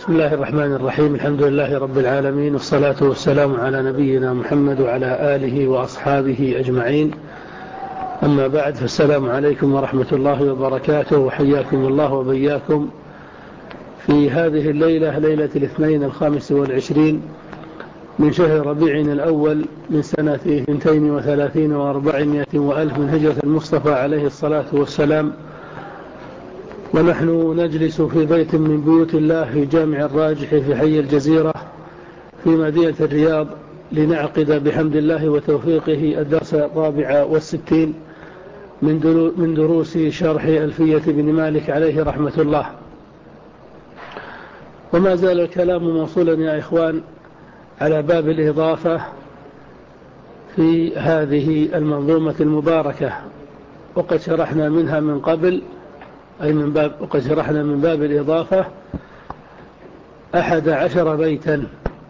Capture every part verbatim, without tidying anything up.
بسم الله الرحمن الرحيم. الحمد لله رب العالمين، والصلاة والسلام على نبينا محمد وعلى آله وأصحابه أجمعين. أما بعد، فالسلام عليكم ورحمة الله وبركاته، وحياكم الله وبياكم في هذه الليلة، ليلة الاثنين الخامس والعشرين من شهر ربيع الأول من سنة اثنتين وثلاثين وأربعمائة وألف من هجرة المصطفى عليه الصلاة والسلام، ونحن نجلس في بيت من بيوت الله في جامع الراجح في حي الجزيرة في مدينة الرياض، لنعقد بحمد الله وتوفيقه الدرس الرابع والستين من دروس شرح ألفية بن مالك عليه رحمة الله. وما زال الكلام موصولا يا إخوان على باب الإضافة في هذه المنظومة المباركة، وقد شرحنا منها من قبل، أي من باب وقد شرحنا من باب الإضافة أحد عشر بيتا،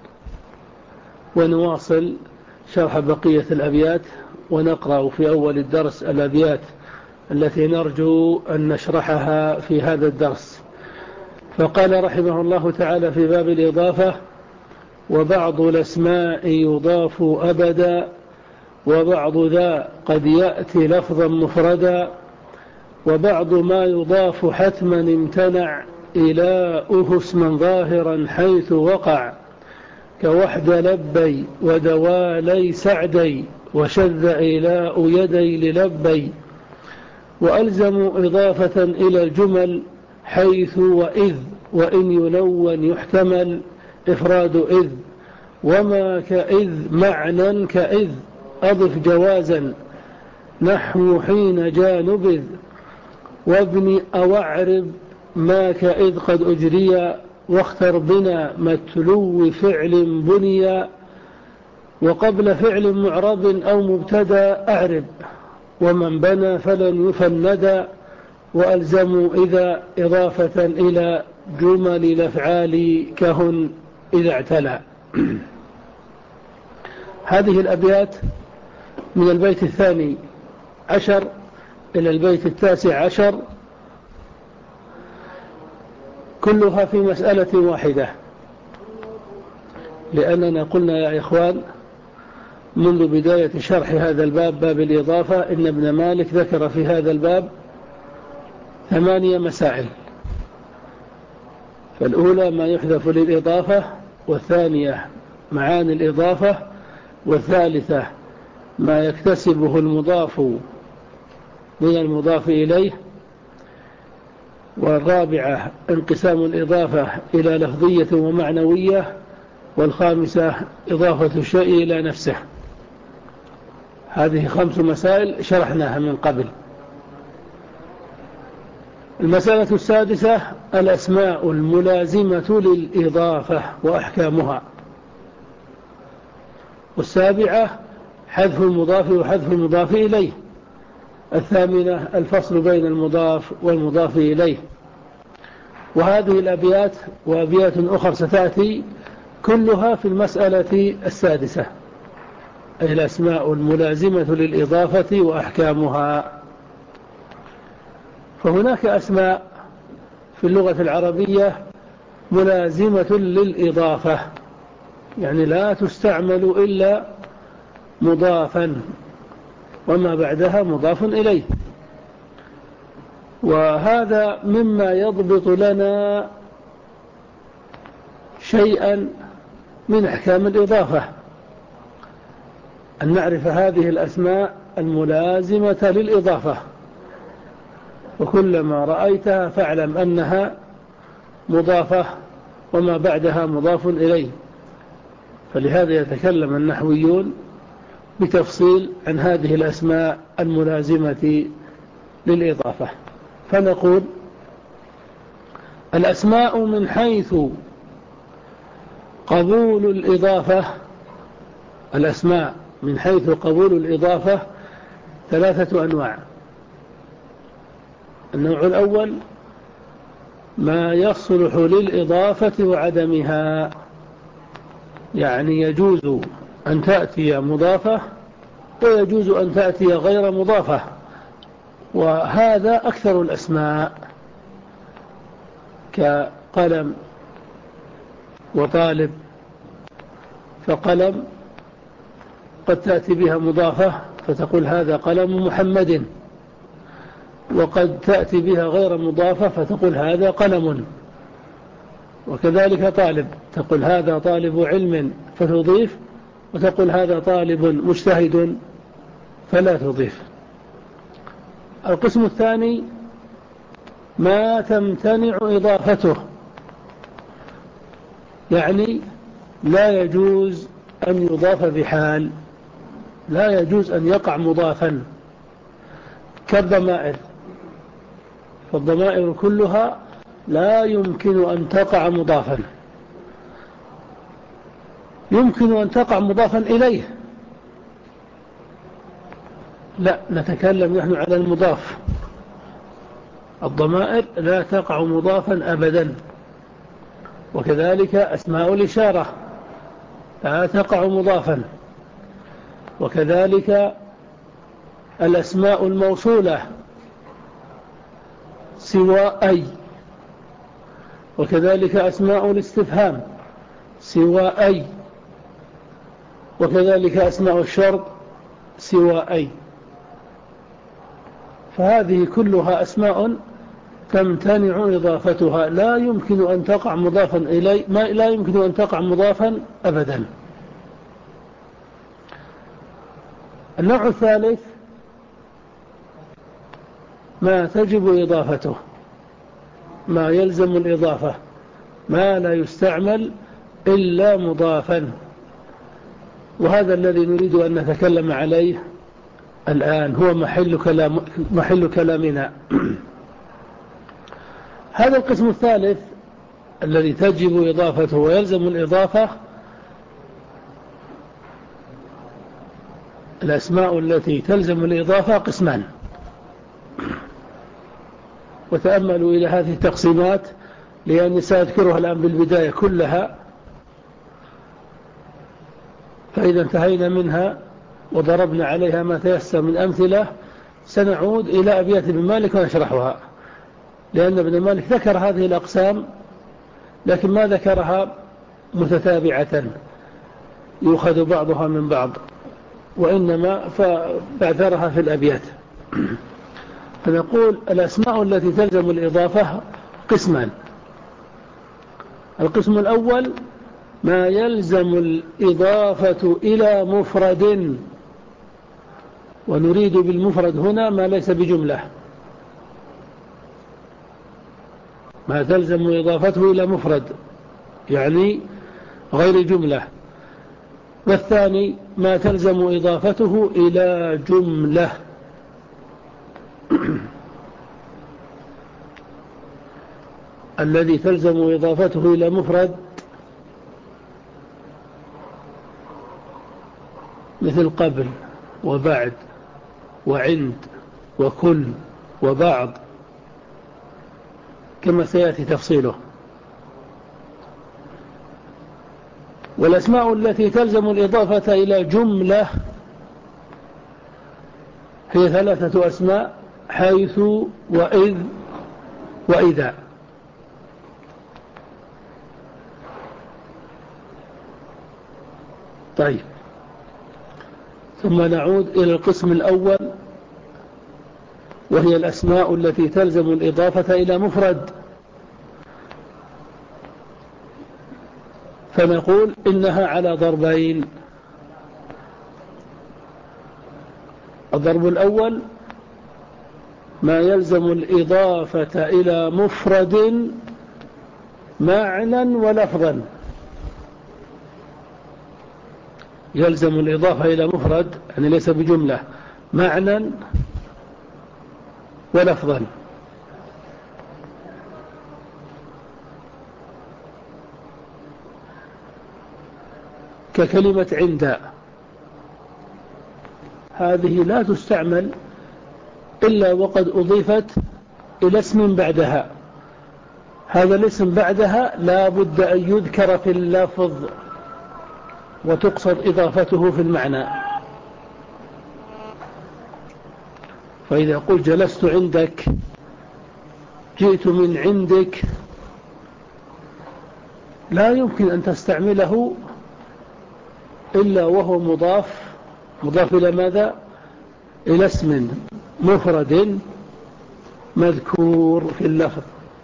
ونواصل شرح بقية الأبيات، ونقرأ في أول الدرس الأبيات التي نرجو أن نشرحها في هذا الدرس. فقال رحمه الله تعالى في باب الإضافة: وبعض الأسماء يضاف أبدا، وبعض ذا قد يأتي لفظا مفردا، وبعض ما يضاف حتما امتنع إلاؤه اسما ظاهرا حيث وقع، كوحد لبي ودوالي سعدي، وشذ إلاء يدي للبي، وألزم إضافة إلى الجمل حيث وإذ، وإن يلون يحتمل إفراد إذ، وما كإذ معنى كإذ أضف جوازا، نحو حين جاء نبذ، وابن أو اعرب ما كإذ قد أجري، واختر بنا متلو فعل بني، وقبل فعل معرب أو مبتدا أعرب، ومن بنى فلن يفند، وألزموا إذا إضافة إلى جمل الأفعال كهن إذا اعتلى. هذه الأبيات من البيت الثاني عشر إلى البيت التاسع عشر كلها في مسألة واحدة، لأننا قلنا يا إخوان منذ بداية شرح هذا الباب، باب الإضافة، إن ابن مالك ذكر في هذا الباب ثمانية مسائل. فالأولى ما يحذف للإضافة، والثانية معاني الإضافة، والثالثة ما يكتسبه المضاف من المضاف إليه، والرابعة انقسام الإضافة إلى لفظية ومعنوية، والخامسة إضافة الشيء إلى نفسه. هذه خمس مسائل شرحناها من قبل. المسألة السادسة الأسماء الملازمة للإضافة وأحكامها. والسابعة حذف المضاف وحذف المضاف إليه. الثامنة الفصل بين المضاف والمضاف إليه. وهذه الأبيات وأبيات أخرى ستأتي كلها في المسألة السادسة، أي الأسماء الملازمة للإضافة وأحكامها. فهناك أسماء في اللغة العربية ملازمة للإضافة، يعني لا تستعمل إلا مضافا، وما بعدها مضاف إليه. وهذا مما يضبط لنا شيئا من أحكام الإضافة، أن نعرف هذه الأسماء الملازمة للإضافة، وكلما رأيتها فاعلم أنها مضافة وما بعدها مضاف إليه. فلهذا يتكلم النحويون بتفصيل عن هذه الأسماء الملازمة للإضافة. فنقول الأسماء من حيث قبول الإضافة، الأسماء من حيث قبول الإضافة ثلاثة أنواع. النوع الأول ما يصلح للإضافة وعدمها، يعني يجوز أن تأتي مضافة ويجوز أن تأتي غير مضافة، وهذا أكثر الأسماء كقلم وطالب، فقلم قد تأتي بها مضافة فتقول هذا قلم محمد، وقد تأتي بها غير مضافة فتقول هذا قلم. وكذلك طالب، تقول هذا طالب علم فتضيف، وتقول هذا طالب مجتهد فلا تضيف. القسم الثاني ما تمتنع إضافته، يعني لا يجوز أن يضاف بحال، لا يجوز أن يقع مضافا، كالضمائر، فالضمائر كلها لا يمكن أن تقع مضافا. يمكن أن تقع مضافا إليه، لا، نتكلم نحن على المضاف. الضمائر لا تقع مضافا أبدا، وكذلك أسماء الإشارة لا تقع مضافا، وكذلك الأسماء الموصولة سوى أي، وكذلك أسماء الاستفهام سوى أي، وكذلك أسماء الشرط سوى أي. فهذه كلها أسماء تمتنع إضافتها، لا يمكن أن تقع مضافا إلي، ما لا يمكن أن تقع مضافا أبدا. النوع الثالث ما تجب إضافته، ما يلزم الإضافة، ما لا يستعمل إلا مضافا، وهذا الذي نريد أن نتكلم عليه الآن، هو محل, كلام محل كلامنا. هذا القسم الثالث الذي تجب إضافته ويلزم الإضافة، الأسماء التي تلزم الإضافة قسمان، وتأملوا إلى هذه التقسيمات لأني سأذكرها الآن بالبداية كلها، فإذا انتهينا منها وضربنا عليها ما تيسر من أمثلة سنعود إلى أبيات ابن مالك ونشرحها، لأن ابن مالك ذكر هذه الأقسام لكن ما ذكرها متتابعة يؤخذ بعضها من بعض، وإنما فبعثرها في الأبيات. فنقول الأسماء التي تلزم الإضافة قسمان. القسم الأول ما يلزم الإضافة إلى مفرد، ونريد بالمفرد هنا ما ليس بجملة، ما تلزم إضافته إلى مفرد يعني غير جملة. والثاني ما تلزم إضافته إلى جملة. الذي تلزم إضافته إلى مفرد مثل قبل وبعد وعند وكل وبعض كما سيأتي تفصيله. والأسماء التي تلزم الإضافة إلى جملة هي ثلاثة أسماء: حيث وإذ وإذا. طيب، ثم نعود إلى القسم الأول وهي الأسماء التي تلزم الإضافة إلى مفرد، فنقول إنها على ضربين. الضرب الأول ما يلزم الإضافة إلى مفرد معنى ولفظا، يلزم الإضافة إلى مفرد يعني ليس بجملة، معنى ولفظا. ككلمة عند، هذه لا تستعمل إلا وقد أضيفت إلى اسم بعدها، هذا الاسم بعدها لا بد أن يذكر في اللفظ وتقصد إضافته في المعنى. فإذا قلت جلست عندك، جئت من عندك، لا يمكن أن تستعمله إلا وهو مضاف مضاف إلى ماذا؟ إلى اسم مفرد مذكور في اللفظ.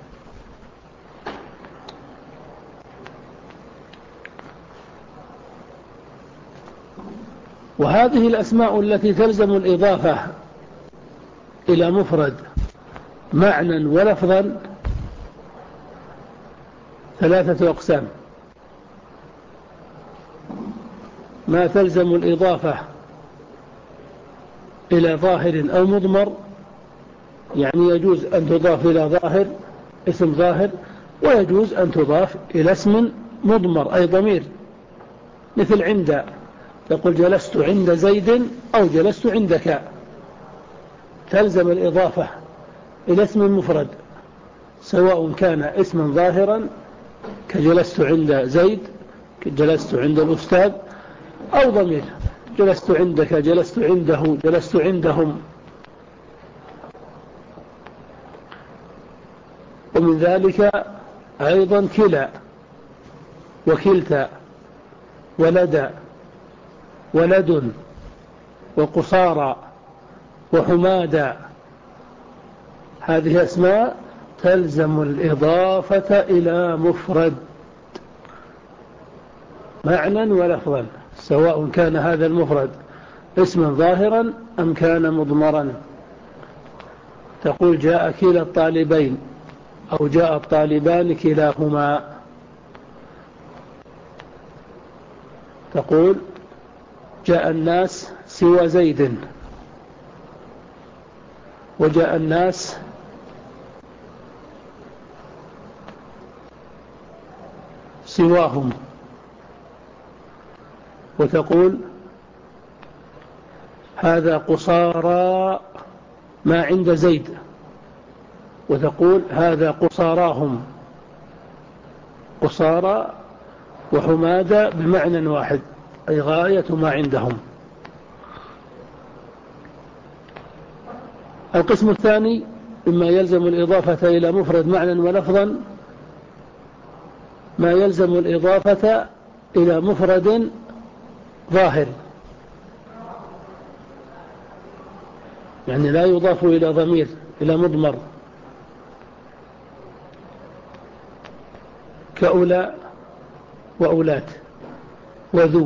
وهذه الأسماء التي تلزم الإضافة إلى مفرد معنى ولفظا ثلاثة أقسام: ما تلزم الإضافة إلى ظاهر أو مضمر، يعني يجوز أن تضاف إلى ظاهر اسم ظاهر، ويجوز أن تضاف إلى اسم مضمر أي ضمير، مثل عند، تقول جلست عند زيد أو جلست عندك، تلزم الإضافة إلى اسم مفرد سواء كان اسما ظاهرا كجلست عند زيد، جلست عند الأستاذ، أو ضمير جلست عندك، جلست عنده، جلست عندهم. ومن ذلك أيضا كلا وكلتا ولد ولد وقصارى وحمادا، هذه أسماء تلزم الإضافة إلى مفرد معنى ولفظا، سواء كان هذا المفرد اسما ظاهرا أم كان مضمرا. تقول جاء كلا الطالبين أو جاء الطالبان كلاهما. تقول جاء الناس سوى زيد، وجاء الناس سواهم. وتقول هذا قصارى ما عند زيد، وتقول هذا قصاراهم. قصارى وحمادة بمعنى واحد أي غاية ما عندهم. القسم الثاني مما يلزم الإضافة إلى مفرد معنى ولفظا ما يلزم الإضافة إلى مفرد ظاهر، يعني لا يضاف إلى ضمير إلى مضمر، كأولى وأولات وذو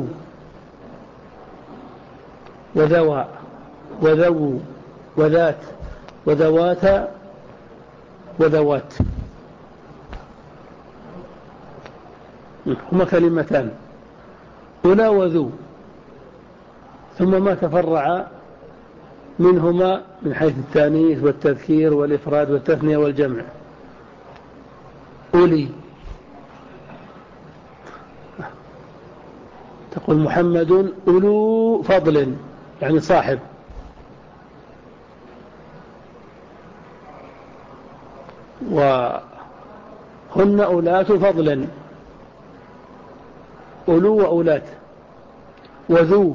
وذوى وذو وذات وذوات وذوات، هما كلمتان أولى وذو، ثم ما تفرع منهما من حيث التانيث والتذكير والإفراد والتثنية والجمع. أولي، تقول محمد أولو فضل يعني صاحب. وهن أولات فضل، أولو وأولات. وذو،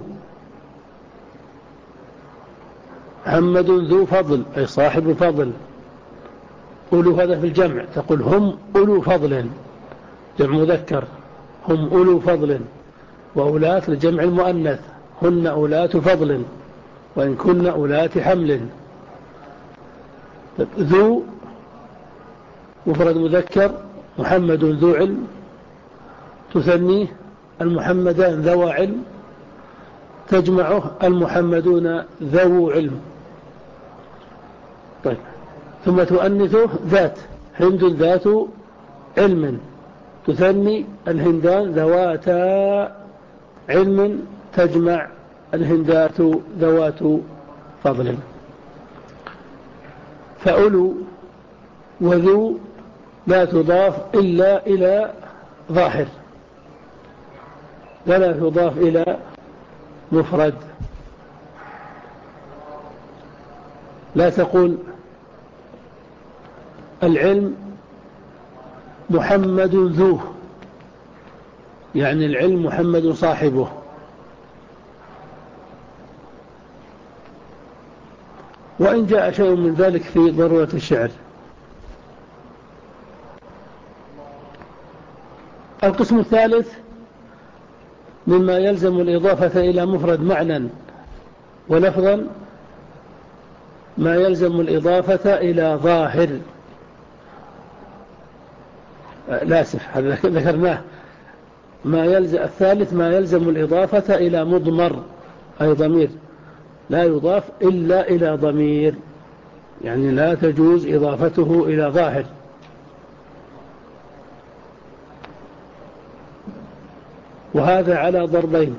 محمد ذو فضل أي صاحب فضل. أولو هذا في الجمع، تقول هم أولو فضل جمع مذكر، هم أولو فضل. وأولات لجمع المؤنث، هن أولات فضل وإن كن أولات حمل. ذو مفرد مذكر، محمد ذو علم، تثنيه المحمدان ذو علم، تجمعه المحمدون ذو علم. طيب، ثم تؤنثه ذات، هند ذات علم، تثني الهندان ذواتا علم، تجمع الهندات ذوات فضل. فأولو وذو لا تضاف إلا إلى ظاهر ولا تضاف إلى مفرد. لا تقول العلم محمد ذو، يعني العلم محمد صاحبه. وإن جاء شيء من ذلك في ضرورة الشعر. القسم الثالث مما يلزم الإضافة إلى مفرد معنى ولفظا ما يلزم الإضافة إلى ظاهر. لا أسف، هذا ذكرناه. ما يلزم الثالث ما يلزم الإضافة إلى مضمر أي ضمير، لا يضاف إلا إلى ضمير، يعني لا تجوز إضافته إلى ظاهر. وهذا على ضربين: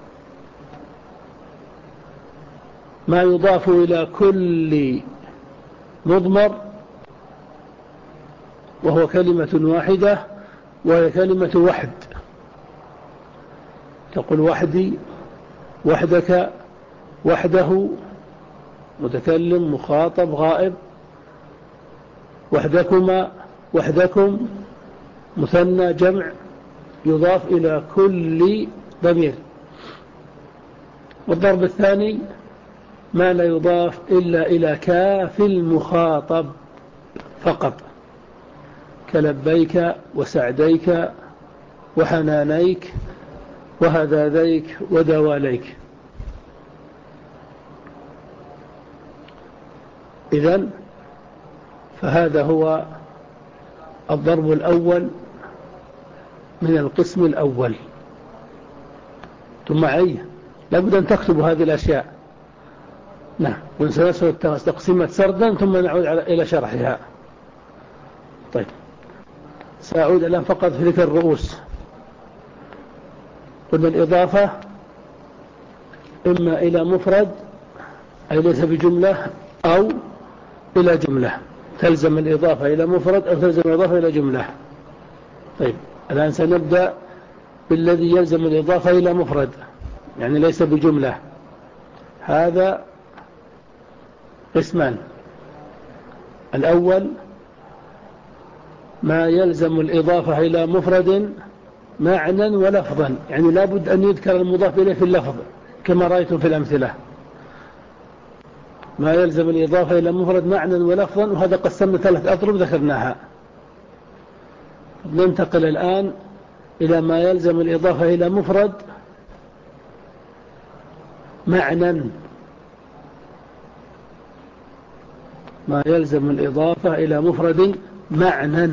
ما يضاف إلى كل مضمر وهو كلمة واحدة وهي كلمة وحد، تقول وحدي، وحدك، وحده، متكلم، مخاطب، غائب، وحدكما، وحدكم، مثنى، جمع، يضاف إلى كل ضمير. والضرب الثاني ما لا يضاف إلا إلى كاف المخاطب فقط، كلبيك وسعديك وحنانيك وهذاذيك ودواليك. إذن فهذا هو الضرب الأول من القسم الأول. ثم معي لابد أن تكتبوا هذه الأشياء. نعم، ونسلسل تقسيمة سردا ثم نعود إلى شرحها. طيب، سأعود الآن فقط في ذكر الرؤوس. قلنا الإضافة إما إلى مفرد أي ليس بجملة أو إلى جملة، تلزم الإضافة إلى مفرد أو تلزم الإضافة إلى جملة. طيب، الآن سنبدأ بالذي يلزم الإضافة إلى مفرد، يعني ليس بجملة. هذا قسمان: الأول ما يلزم الإضافة إلى مفرد معنى ولفظا، يعني لابد أن يذكر المضاف إليه في اللفظ كما رأيتم في الأمثلة. ما يلزم الإضافة إلى مفرد معنى ولفظا، وهذا قسمنا ثلاث أضرب ذكرناها. ننتقل الآن إلى ما يلزم الإضافة إلى مفرد معنى. ما يلزم الإضافة إلى مفرد معنى،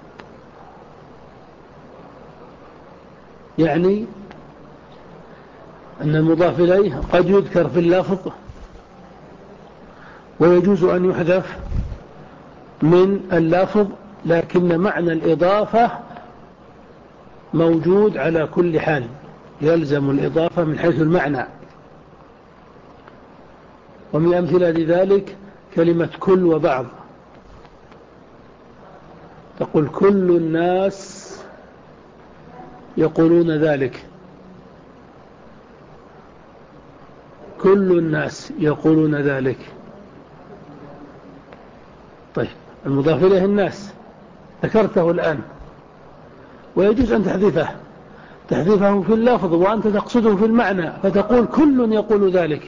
يعني أن المضاف إليه قد يذكر في اللفظ ويجوز أن يحذف من اللفظ، لكن معنى الإضافة موجود على كل حال، يلزم الإضافة من حيث المعنى. ومن أمثلة لذلك كلمة كل وبعض، تقول كل الناس يقولون ذلك، كل الناس يقولون ذلك. طيب، المضاف إليه الناس ذكرته الآن، ويجوز أن تحذفه تحذفه في اللفظ وأنت تقصده في المعنى، فتقول كل يقول ذلك،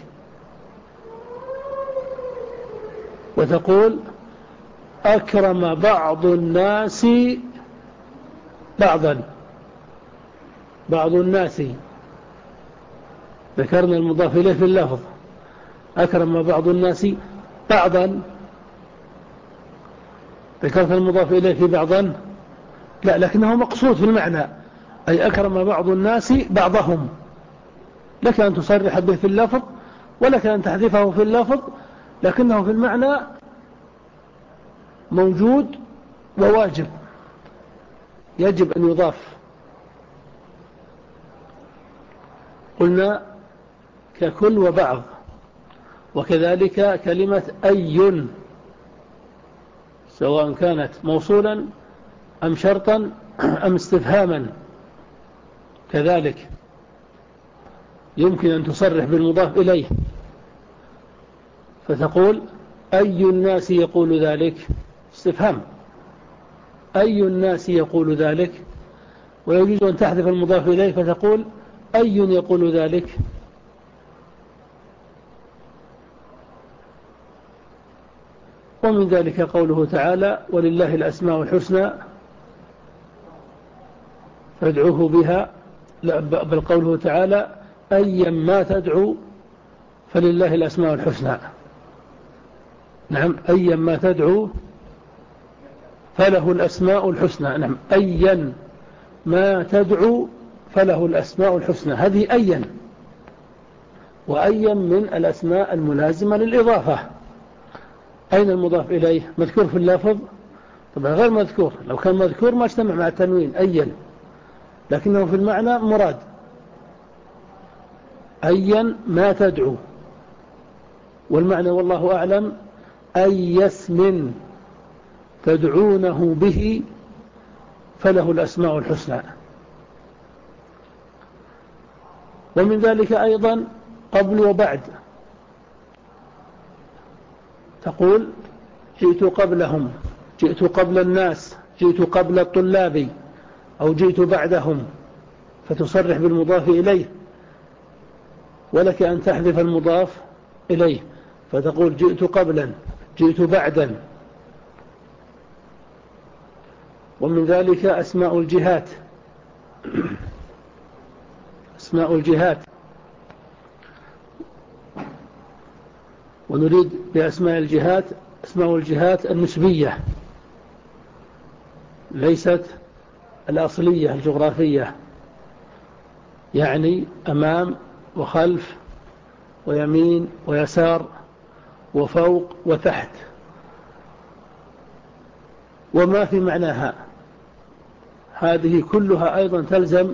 وتقول أكرم بعض الناس بعضا، بعض الناس، ذكرنا المضاف إليه في اللفظ. أكرم بعض الناس بعضا، ذكرت المضاف إليه في بعضا، لا، لكنه مقصود في المعنى، أي أكرم بعض الناس بعضهم. لك أن تصرح به في اللفظ ولك أن تحذفه في اللفظ، لكنه في المعنى موجود وواجب، يجب أن يضاف. قلنا ككل وبعض، وكذلك كلمة أي، سواء كانت موصولا أم شرطا أم استفهاما، كذلك يمكن أن تصرح بالمضاف إليه، فتقول أي الناس يقول ذلك، استفهام، أي الناس يقول ذلك. ويجوز أن تحذف المضاف إليه فتقول أي يقول ذلك. ومن ذلك قوله تعالى ولله الأسماء الحسنى فادعوه بها، بل قوله تعالى أيا ما تدعو فلله الأسماء الحسنى. نعم، أيا ما تدعو فله الأسماء الحسنى. نعم، أيا ما تدعو فله الأسماء الحسنى، هذه أيا، وأيا من الأسماء الملازمة للإضافة. أين المضاف إليه؟ مذكور في اللفظ؟ طبعا غير مذكور، لو كان مذكور ما اجتمع مع التنوين أيا، لكنه في المعنى مراد. أيا ما تدعو، والمعنى والله أعلم أي اسم تدعونه به فله الأسماء الحسنى. ومن ذلك أيضا قبل وبعد، تقول جئت قبلهم، جئت قبل الناس، جئت قبل الطلاب، أو جئت بعدهم، فتصرح بالمضاف إليه، ولك أن تحذف المضاف إليه فتقول جئت قبلا، جئت بعدا. ومن ذلك أسماء الجهات، أسماء الجهات، ونريد بأسماء الجهات أسماء الجهات النسبية، ليست الأصلية الجغرافية، يعني أمام وخلف ويمين ويسار وفوق وتحت وما في معناها، هذه كلها أيضا تلزم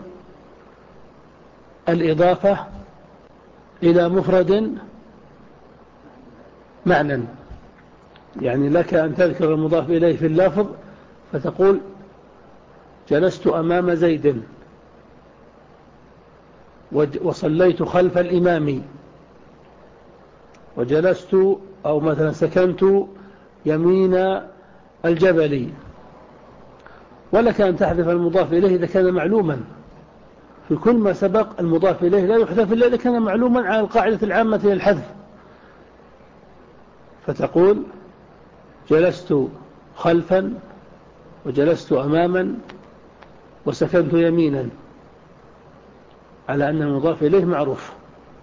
الإضافة إلى مفرد معنى. يعني لك أن تذكر المضاف إليه في اللفظ فتقول جلست أمام زيد، وصليت خلف الإمام، وجلست أو مثلا سكنت يمين الجبل. ولك أن تحذف المضاف إليه إذا كان معلوما، في كل ما سبق المضاف إليه لا يحذف إلا إذا كان معلوما على القاعدة العامة للحذف، فتقول جلست خلفا وجلست أماما وسكنت يمينا، على أن المضاف إليه معروف.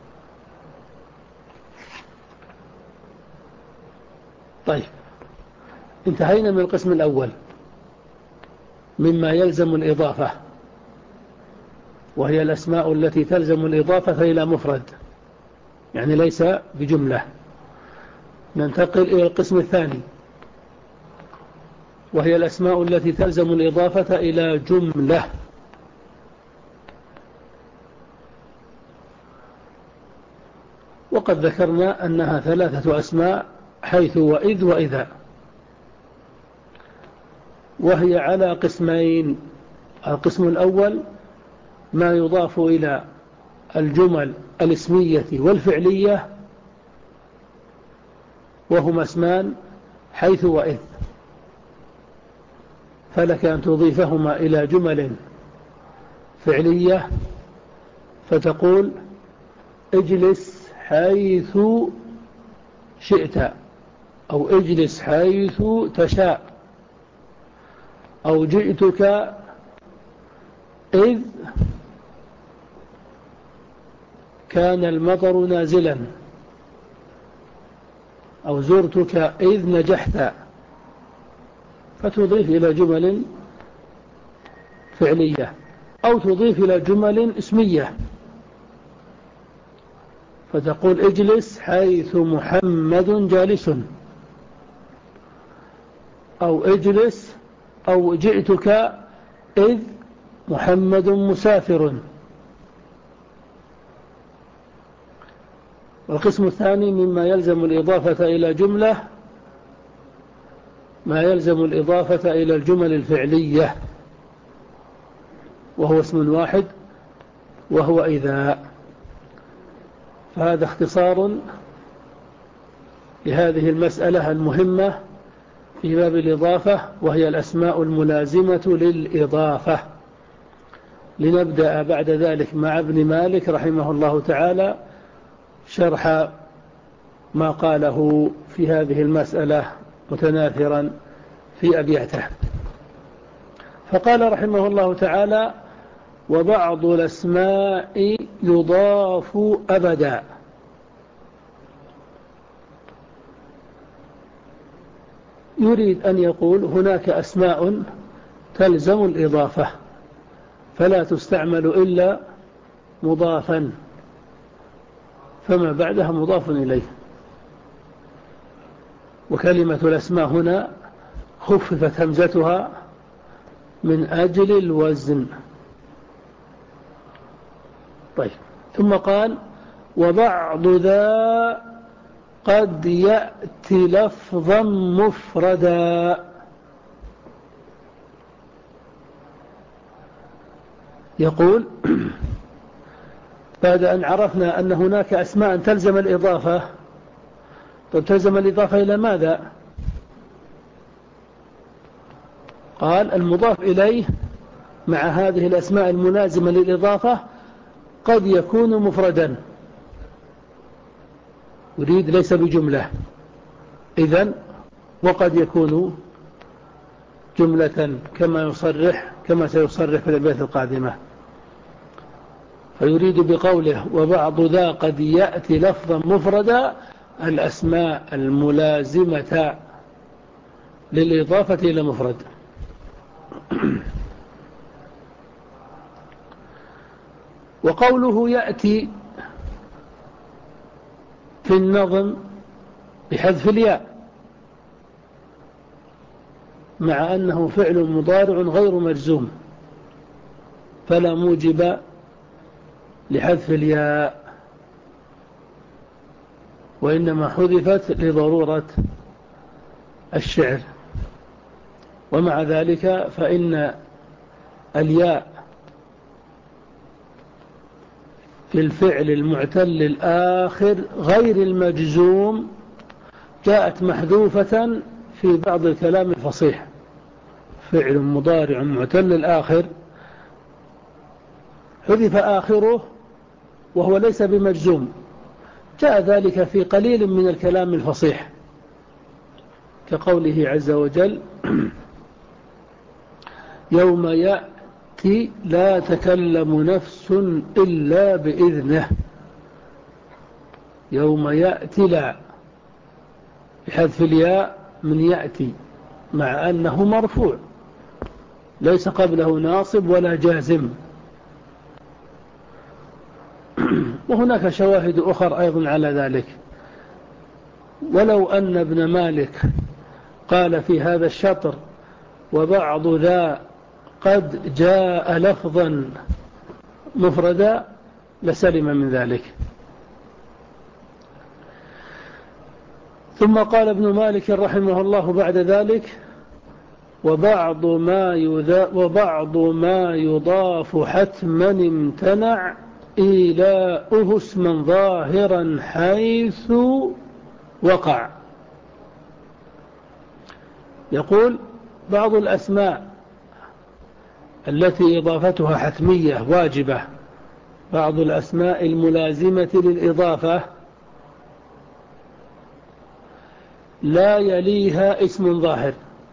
طيب، انتهينا من القسم الأول مما يلزم الإضافة، وهي الأسماء التي تلزم الإضافة إلى مفرد، يعني ليس بجملة. ننتقل إلى القسم الثاني، وهي الأسماء التي تلزم الإضافة إلى جملة. وقد ذكرنا أنها ثلاثة أسماء، حيث وإذ وإذا، وهي على قسمين. القسم الأول ما يضاف إلى الجمل الاسمية والفعلية، وهما اسمان حيث وإذ، فلك أن تضيفهما إلى جمل فعلية فتقول اجلس حيث شئت، أو اجلس حيث تشاء، أو جئتك إذ كان المطر نازلا، أو زرتك إذ نجحت، فتضيف إلى جمل فعلية، أو تضيف إلى جمل اسمية فتقول اجلس حيث محمد جالس، أو اجلس أو جئتك إذ محمد مسافر. والقسم الثاني مما يلزم الإضافة إلى جملة ما يلزم الإضافة إلى الجمل الفعلية، وهو اسم واحد وهو إذا. فهذا اختصار لهذه المسألة المهمة في باب الإضافة، وهي الأسماء الملازمة للإضافة. لنبدأ بعد ذلك مع ابن مالك رحمه الله تعالى شرح ما قاله في هذه المسألة متناثرا في أبياته. فقال رحمه الله تعالى: وبعض الأسماء يضاف أبدا. يريد أن يقول هناك أسماء تلزم الإضافة فلا تستعمل إلا مضافا، فما بعدها مضاف إليه. وكلمة الأسماء هنا خففت همزتها من أجل الوزن. طيب، ثم قال وبعض ذا قد يأتي لفظا مفردا. يقول بعد أن عرفنا أن هناك أسماء تلزم الإضافة، طب تلزم الإضافة إلى ماذا؟ قال المضاف إليه مع هذه الأسماء الملازمة للإضافة قد يكون مفردا، يريد ليس بجملة، إذن وقد يكون جملة كما يصرح كما سيصرح في البيت القادمة. فيريد بقوله وبعض ذا قد يأتي لفظا مفردا الأسماء الملازمة للإضافة إلى مفرد. وقوله يأتي في النظم بحذف الياء مع أنه فعل مضارع غير مجزوم فلا موجب لحذف الياء، وإنما حذفت لضرورة الشعر. ومع ذلك فإن الياء في الفعل المعتل الآخر غير المجزوم جاءت محذوفة في بعض الكلام الفصيح. فعل مضارع معتل الآخر حذف آخره وهو ليس بمجزوم، جاء ذلك في قليل من الكلام الفصيح كقوله عز وجل يوم يأتي لا تكلم نفس إلا بإذنه. يوم يأتي لا بحذف الياء من يأتي مع أنه مرفوع ليس قبله ناصب ولا جازم. وهناك شواهد أخرى أيضا على ذلك. ولو أن ابن مالك قال في هذا الشطر وبعض ذا قد جاء لفظا مفردا لسلم من ذلك. ثم قال ابن مالك رحمه الله بعد ذلك وبعض ما وبعض ما يضاف حتما امتنع إيلاؤه اسما ظاهرا حيث وقع. يقول بعض الأسماء التي إضافتها حتمية واجبة، بعض الأسماء الملازمة للإضافة لا يليها اسم ظاهر،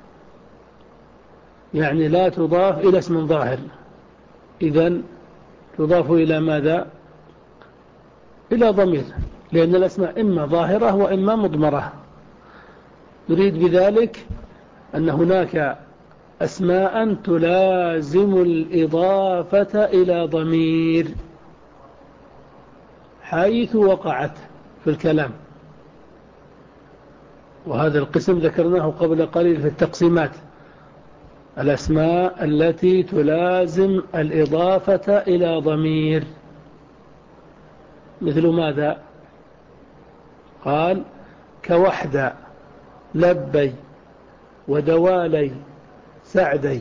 يعني لا تضاف إلى اسم ظاهر، إذن تضاف إلى ماذا؟ إلى ضمير، لأن الأسماء إما ظاهرة وإما مضمرة. يريد بذلك أن هناك أسماء تلازم الإضافة إلى ضمير حيث وقعت في الكلام، وهذا القسم ذكرناه قبل قليل في التقسيمات، الأسماء التي تلازم الإضافة إلى ضمير. مثل ماذا؟ قال كوحدة لبي ودوالي سعدي.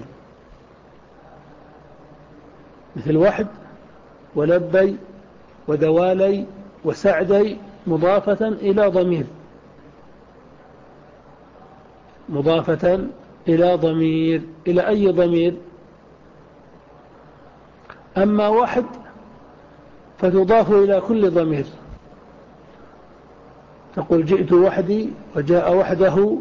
مثل وحد ولبي ودوالي وسعدي مضافة إلى ضمير، مضافة إلى ضمير. إلى أي ضمير؟ أما وحد فتضاف إلى كل ضمير، تقول جئت وحدي وجاء وحده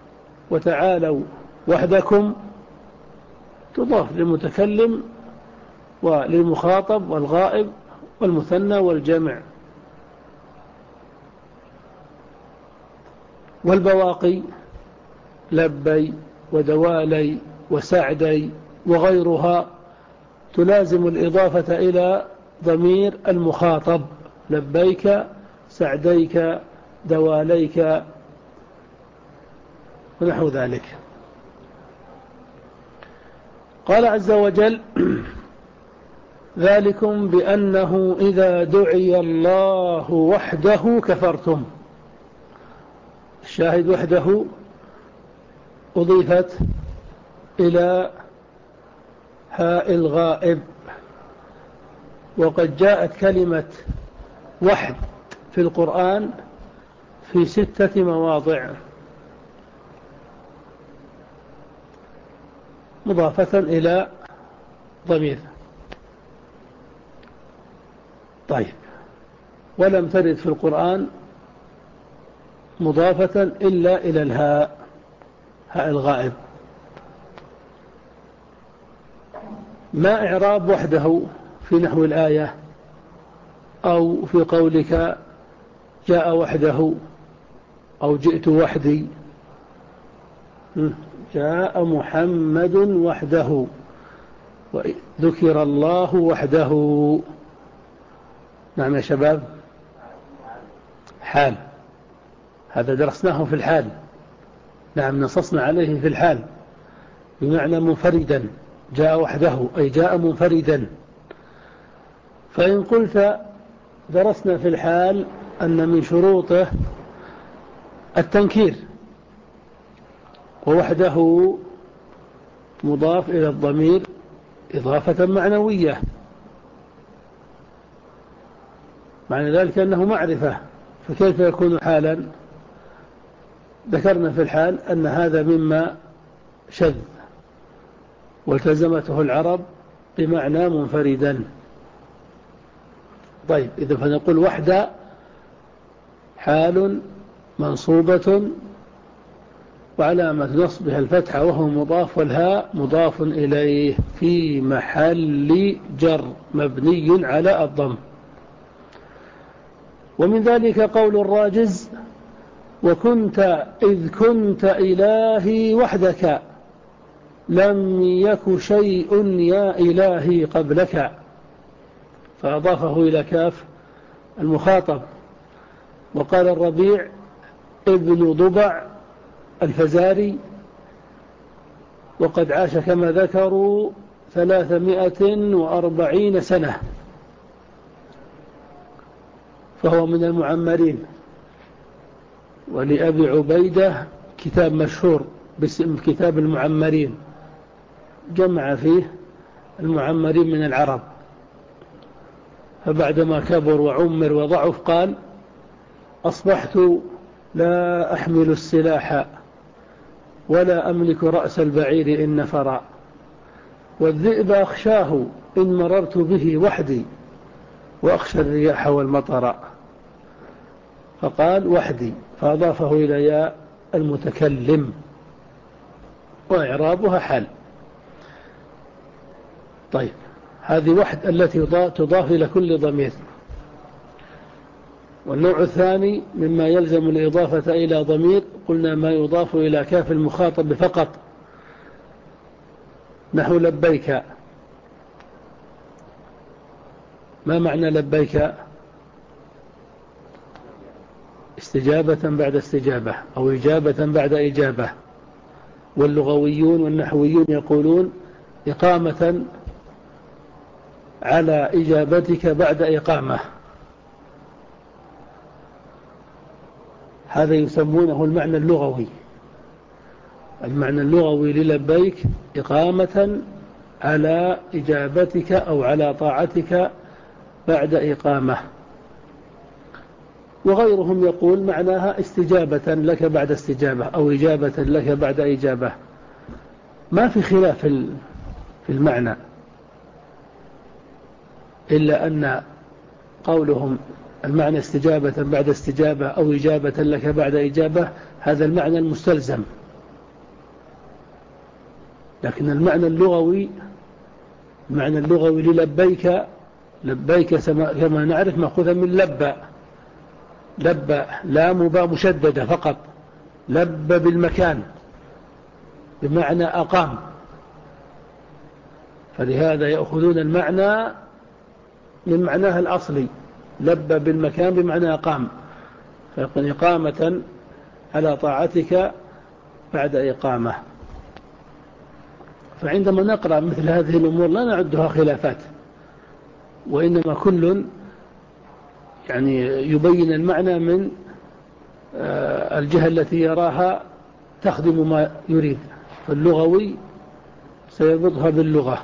وتعالوا وحدكم، تضاف للمتكلم وللمخاطب والغائب والمثنى والجمع. والبواقي لبي ودوالي وسعدي وغيرها تلازم الإضافة إلى ضمير المخاطب، لبيك سعديك دواليك ونحو ذلك. قال عز وجل: ذلكم بأنه إذا دعي الله وحده كفرتم. الشاهد وحده أضيفت إلى هاء الغائب، وقد جاءت كلمة وحد في القرآن في ستة مواضع مضافة إلى ضمير. طيب، ولم ترد في القرآن مضافة إلا إلى الهاء، هاء الغائب. ما إعراب وحده في نحو الآية أو في قولك جاء وحده أو جئت وحدي؟ جاء محمد وحده وذكر الله وحده. نعم يا شباب، حال، هذا درسناه في الحال. نعم، نصصنا عليه في الحال بمعنى منفردا. جاء وحده أي جاء منفردا. فإن قلت درسنا في الحال أن من شروطه التنكير، ووحده مضاف إلى الضمير إضافة معنوية، معنى ذلك أنه معرفة، فكيف يكون حالا؟ ذكرنا في الحال أن هذا مما شذ والتزمته العرب بمعنى منفردا. طيب، إذا فنقول وحدة حال منصوبة وعلامة نصبها الفتحة وهو مضاف، والهاء مضاف إليه في محل جر مبني على الضم. ومن ذلك قول الراجز: وكنت إذ كنت إلهي وحدك لم يك شيء يا إلهي قبلك، فأضافه إلى كاف المخاطب. وقال الربيع ابن ضبع الفزاري: وقد عاش كما ذكروا ثلاثمائة وأربعين سنة، فهو من المعمرين. ولأبي عبيدة كتاب مشهور باسم كتاب المعمرين، جمع فيه المعمرين من العرب. فبعدما كبر وعمر وضعف قال: أصبحت لا أحمل السلاح ولا أملك رأس البعير إن نفر، والذئب أخشاه إن مررت به وحدي وأخشى الرياح والمطر. فقال وحدي، فأضافه إلى ياء المتكلم، وإعرابها حال. طيب، هذه وحد التي تضاف إلى كل ضمير. والنوع الثاني مما يلزم الإضافة إلى ضمير قلنا ما يضاف إلى كاف المخاطب فقط، نحو لبيك. ما معنى لبيك؟ استجابة بعد استجابة أو إجابة بعد إجابة. واللغويون والنحويون يقولون إقامة على إجابتك بعد إقامة، هذا يسمونه المعنى اللغوي. المعنى اللغوي للبيك إقامة على إجابتك أو على طاعتك بعد إقامة. وغيرهم يقول معناها استجابة لك بعد استجابة أو إجابة لك بعد إجابة. ما في خلاف في المعنى، إلا أن قولهم المعنى استجابة بعد استجابة أو إجابة لك بعد إجابة هذا المعنى المستلزم، لكن المعنى اللغوي المعنى اللغوي للبيك، لبيك كما نعرف مأخوذا من لبى، لبى لام وباء مشددة فقط، لبى بالمكان بمعنى أقام، فلهذا يأخذون المعنى من معناها الأصلي، لبى بالمكان بمعنى أقام، فيكون إقامة على طاعتك بعد إقامة. فعندما نقرأ مثل هذه الأمور لا نعدها خلافات، وإنما كل يعني يبين المعنى من الجهة التي يراها تخدم ما يريد، فاللغوي سيربطها باللغة،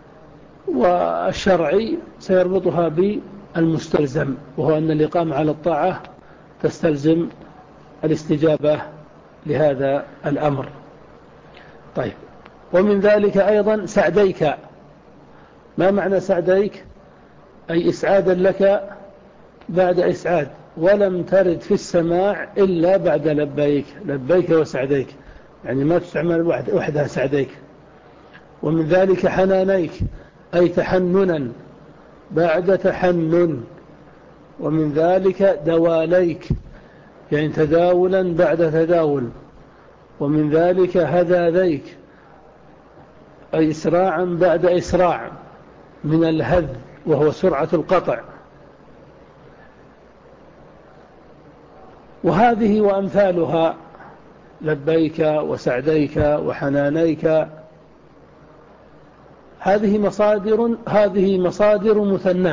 والشرعي سيربطها بالمستلزم، وهو أن الإقامة على الطاعة تستلزم الاستجابة لهذا الأمر. طيب، ومن ذلك أيضا سعديك. ما معنى سعديك؟ أي إسعادا لك بعد إسعاد، ولم ترد في السماع إلا بعد لبيك، لبيك وسعديك، يعني ما تستعمل وحدها سعديك. ومن ذلك حنانيك، أي تحننا بعد تحنن. ومن ذلك دواليك، يعني تداولا بعد تداول. ومن ذلك هذاذيك، أي إسراعا بعد إسراع، من الهذ وهو سرعة القطع. وهذه وأمثالها لبيك وسعديك وحنانيك، هذه مصادر هذه مصادر مثناه،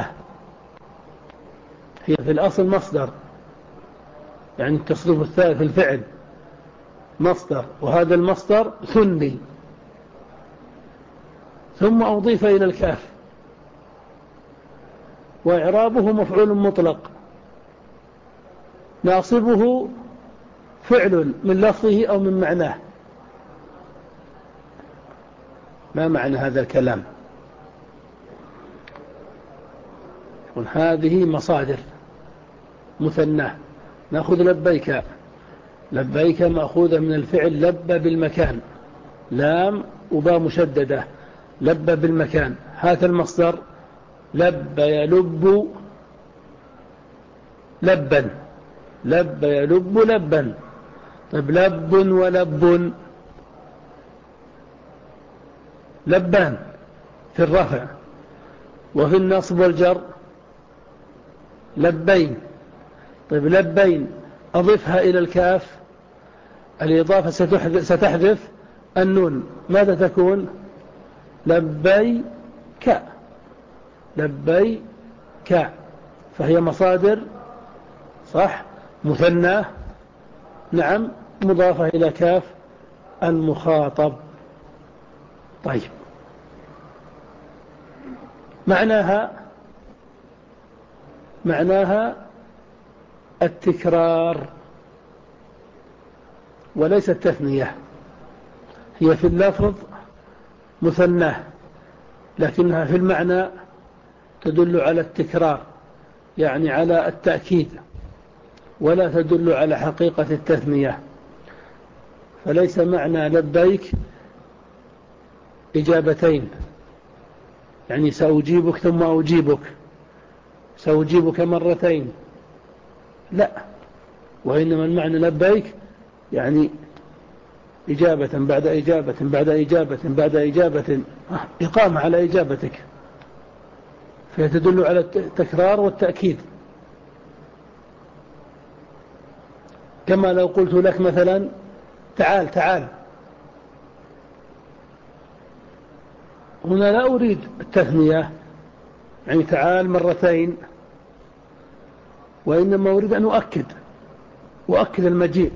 هي في الأصل مصدر، يعني التصريف الثالث الفعل مصدر، وهذا المصدر ثني ثم أضيف إلى الكاف، وإعرابه مفعول مطلق، ناصبه فعل من لفظه أو من معناه. ما معنى هذا الكلام؟ هذه مصادر مثناه. نأخذ لبيك، لبيك مأخوذة من الفعل لبى بالمكان، لام وباء مشددة، لبى بالمكان. هذا المصدر لبى يلب لبا، لبى يلب لبا. طيب لب ولب، لبان في الرفع، وفي النصب والجر لبين. طيب لبين أضفها إلى الكاف، الإضافة ستحذف النون، ماذا تكون؟ لبي ك، لبي ك، فهي مصادر صح مثنى، نعم، مضافة إلى كاف المخاطب. طيب، معناها معناها التكرار وليس التثنية. هي في اللفظ مثناه، لكنها في المعنى تدل على التكرار، يعني على التأكيد، ولا تدل على حقيقة التثنية. فليس معنى لبيك إجابتين، يعني سأجيبك ثم أجيبك، سأجيبك مرتين، لا، وإنما المعنى لبيك يعني إجابة بعد إجابة بعد إجابة بعد إجابة، إقامة على إجابتك، فهي تدل على التكرار والتأكيد. كما لو قلت لك مثلا تعال تعال، هنا لا أريد التثنية، يعني تعال مرتين، وإنما أريد أن أؤكد وأكد المجيء.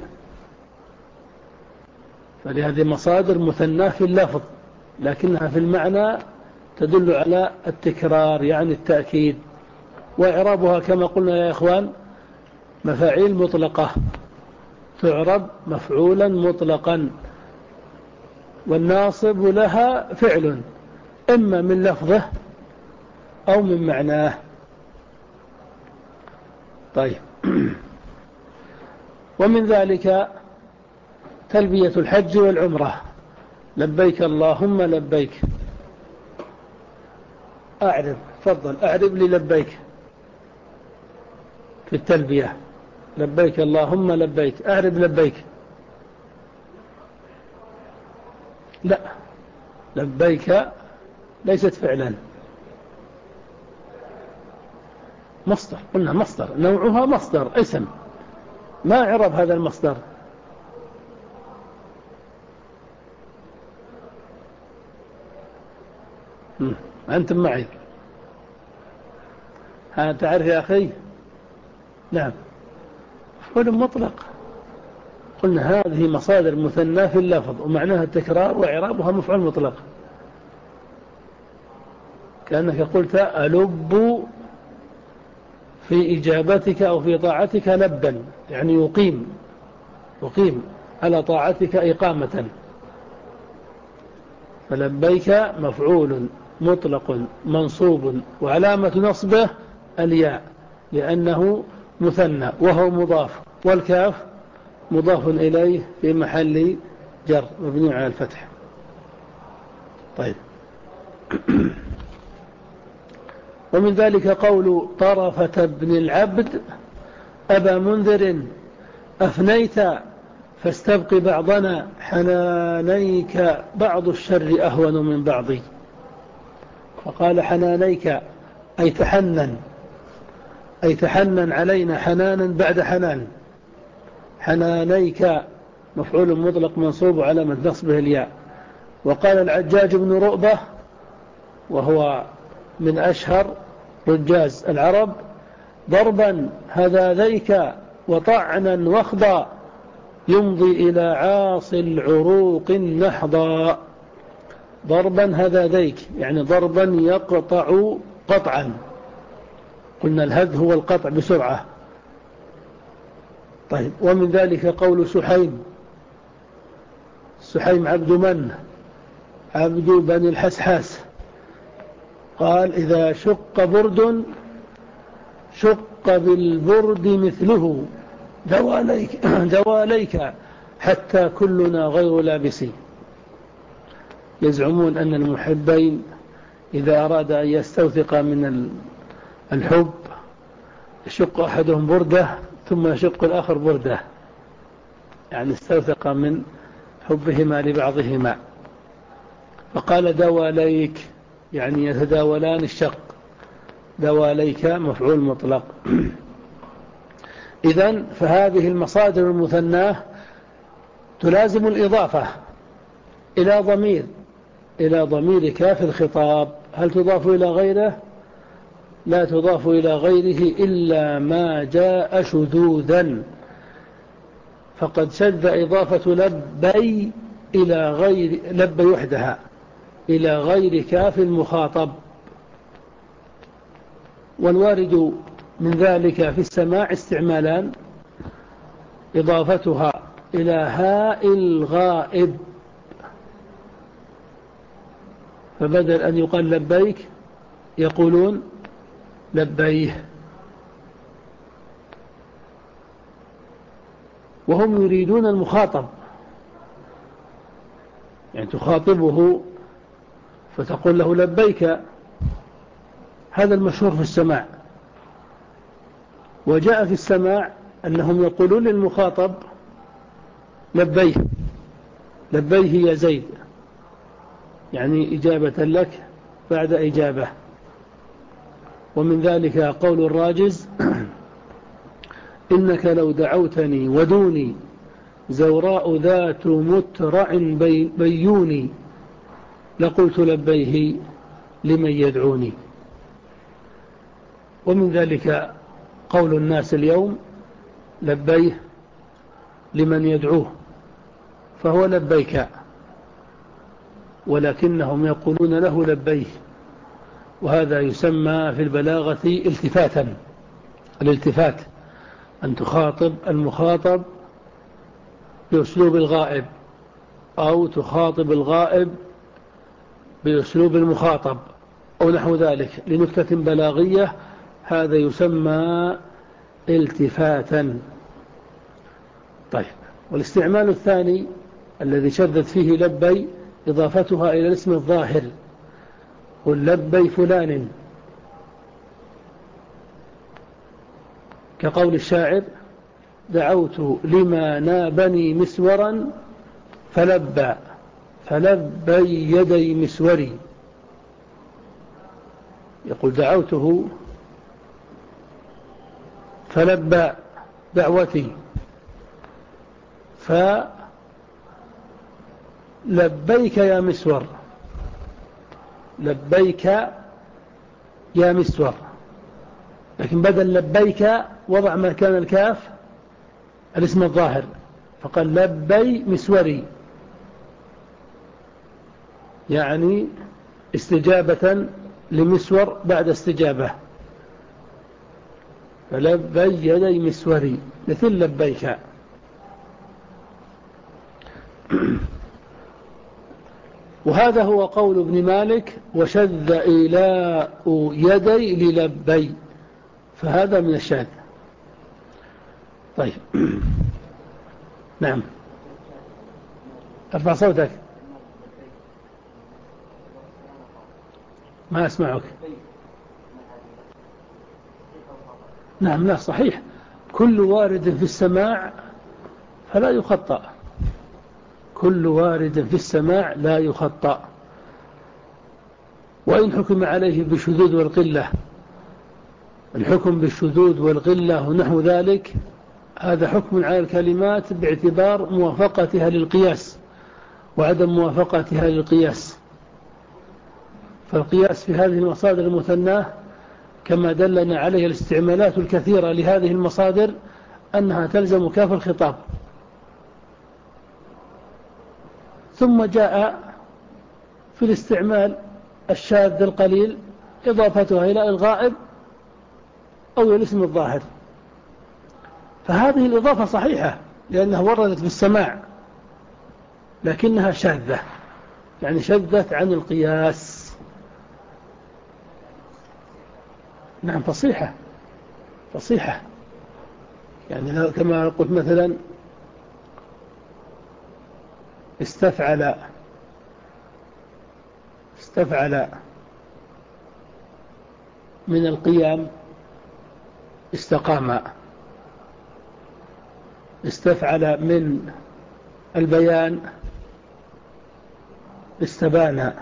فلهذه مصادر مثناه في اللفظ، لكنها في المعنى تدل على التكرار يعني التأكيد. وإعرابها كما قلنا يا إخوان مفاعيل مطلقة، تعرب مفعولا مطلقا، والناصب لها فعل إما من لفظه أو من معناه. طيب، ومن ذلك تلبية الحج والعمرة، لبيك اللهم لبيك، أعرب، تفضل أعرب لي لبيك في التلبية. لبيك اللهم لبيك، أعرب لبيك. لا، لبيك ليست فعلا، مصدر، قلنا مصدر، نوعها مصدر اسم، ما عرب هذا المصدر. أنتم معي؟ ها تعرف يا أخي؟ نعم، مفعول مطلق. قلنا هذه مصادر مثنى في اللفظ ومعناها التكرار وإعرابها مفعول مطلق. كأنك قلت ألب في إجابتك أو في طاعتك لبا، يعني يقيم، يقيم على طاعتك إقامة. فلبيك مفعول مطلق منصوب وعلامة نصبه الياء لأنه مثنى وهو مضاف، والكاف مضاف إليه في محل جر مبني على الفتح. طيب. ومن ذلك قول طرفة بن العبد أبا منذر أفنيت فاستبق بعضنا حنانيك بعض الشر أهون من بعضي. فقال حنانيك أي تحنن، أي تحنن علينا حنانا بعد حنان. حنانيك مفعول مطلق منصوب على من نصبه الياء. وقال العجاج بن رؤبة وهو من أشهر رجاز العرب ضربا هذاذيك وطعنا وخضا يمضي إلى عاص العروق النحضا. ضربا هذاذيك يعني ضربا يقطع قطعا، قلنا الهذ هو القطع بسرعة. طيب. ومن ذلك قول سحيم، سحيم عبد من؟ عبد بني الحسحاس. قال إذا شق برد شق بالبرد مثله دواليك, دواليك حتى كلنا غير لابسين. يزعمون أن المحبين إذا أراد أن يستوثق من الحب يشق أحدهم بردة ثم يشق الآخر بردة، يعني استوثق من حبهما لبعضهما. فقال دواليك يعني يتداولان الشق، دواليك مفعول مطلق. إذن فهذه المصادر المثناه تلازم الإضافة إلى ضمير، إلى ضمير كاف الخطاب. هل تضاف إلى غيره؟ لا تضاف إلى غيره إلا ما جاء شذوذا. فقد شذ إضافة لبي إلى غير لبي وحدها إلى غير كاف المخاطب. والوارد من ذلك في السماع استعمالان: إضافتها إلى هاء الغائب، فبدل أن يقال لبيك يقولون لبيه. وهم يريدون المخاطب، يعني تخاطبه فتقول له لبيك، هذا المشهور في السماع. وجاء في السماع أنهم يقولون للمخاطب لبيه، لبيه يا زيد، يعني إجابة لك بعد إجابة. ومن ذلك قول الراجز إنك لو دعوتني ودوني زوراء ذات مترع بي بيوني لقلت لبيه لمن يدعوني. ومن ذلك قول الناس اليوم لبيه لمن يدعوه، فهو لبيك، ولكنهم يقولون له لبيه، وهذا يسمى في البلاغة التفاتا. الالتفات أن تخاطب المخاطب بأسلوب الغائب، أو تخاطب الغائب بأسلوب المخاطب أو نحو ذلك لنكتة بلاغية، هذا يسمى التفاتا. طيب. والاستعمال الثاني الذي شذت فيه لبي إضافتها إلى الاسم الظاهر قل لبي فلان، كقول الشاعر دعوت لما نابني مسورا فلبى فلبي يدي مسوري. يقول دعوته فلبى دعوتي، فلبيك يا مسور، لبيك يا مسور، لكن بدل لبيك وضع مكان الكاف الاسم الظاهر فقال لبي مسوري، يعني استجابة لمسور بعد استجابة. فلبي يدي مسوري مثل لبيك. وهذا هو قول ابن مالك وشذ إيلاء يدي للبي، فهذا من الشاذ. طيب نعم ارفع صوتك ما أسمعك. نعم لا صحيح، كل وارد في السماع فلا يخطأ، كل وارد في السماع لا يخطأ، وإن حكم عليه بالشذوذ والقلة. الحكم بالشذوذ والقلة ونحو ذلك هذا حكم على الكلمات باعتبار موافقتها للقياس وعدم موافقتها للقياس. فالقياس في هذه المصادر المثناه كما دلنا عليه الاستعمالات الكثيرة لهذه المصادر أنها تلزم كاف الخطاب. ثم جاء في الاستعمال الشاذ القليل إضافتها إلى الغائب أو الاسم الظاهر، فهذه الإضافة صحيحة لأنها وردت بالسماع، لكنها شاذة، يعني شذت عن القياس. نعم فصيحة فصيحة، يعني كما قلت مثلا استفعل استفعل من القيام استقام، استفعل من البيان استبان.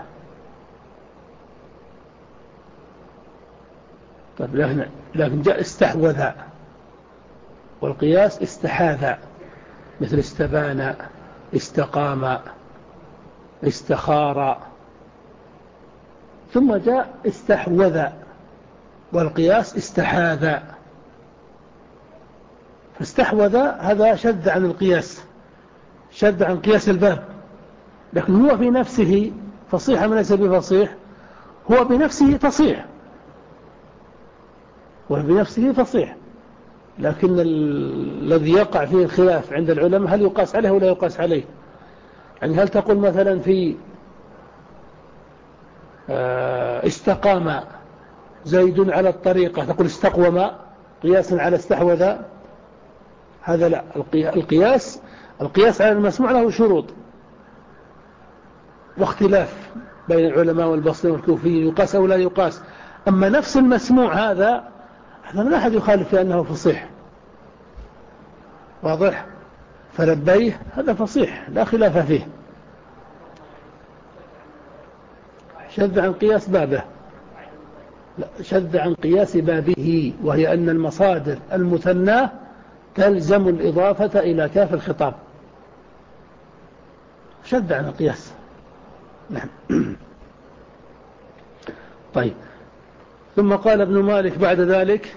طيب لكن, لكن جاء استحوذ، والقياس استحاذ مثل استبان استقام استخار. ثم جاء استحوذ والقياس استحاذ، فاستحوذ هذا شد عن القياس، شد عن قياس الباب، لكن هو في نفسه فصيح من ليس بفصيح، هو بنفسه فصيح، هو بنفسه فصيح، لكن الذي يقع فيه الخلاف عند العلماء هل يقاس عليه ولا يقاس عليه. يعني هل تقول مثلا في استقام زيد على الطريقة تقول استقوم قياسا على استحوذ؟ هذا لا، القياس القياس على المسموع له شروط واختلاف بين العلماء والبصريين والكوفيين يقاس أو لا يقاس. أما نفس المسموع هذا هذا لا أحد يخالف في أنه فصيح، واضح؟ فلبيه هذا فصيح لا خلاف فيه، شذ عن قياس بابه، لا شذ عن قياس بابه، وهي أن المصادر المثناه تلزم الإضافة إلى كاف الخطاب، شذ عن القياس. نعم. طيب ثم قال ابن مالك بعد ذلك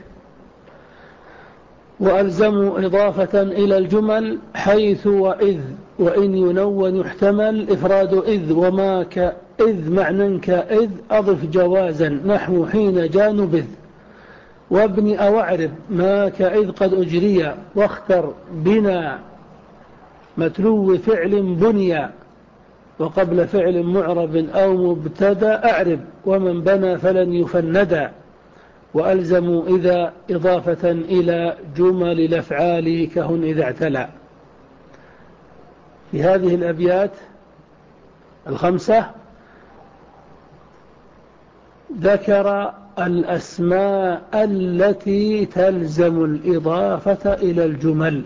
وألزموا إضافة إلى الجمل حيث وإذ، وإن ينون يحتمل إفراد إذ وما كإذ معنى كإذ أضف جوازا نحو حين جانبذ، وابن أو أعرب ما كإذ قد أجري، واختر بنا متلو فعل بنيا، وقبل فعل معرب أو مبتدا أعرب، ومن بنى فلن يفندا، وألزموا إذا إضافة إلى جمل الأفعال كهن إذا اعتلى. في هذه الأبيات الخمسة ذكر الأسماء التي تلزم الإضافة إلى الجمل.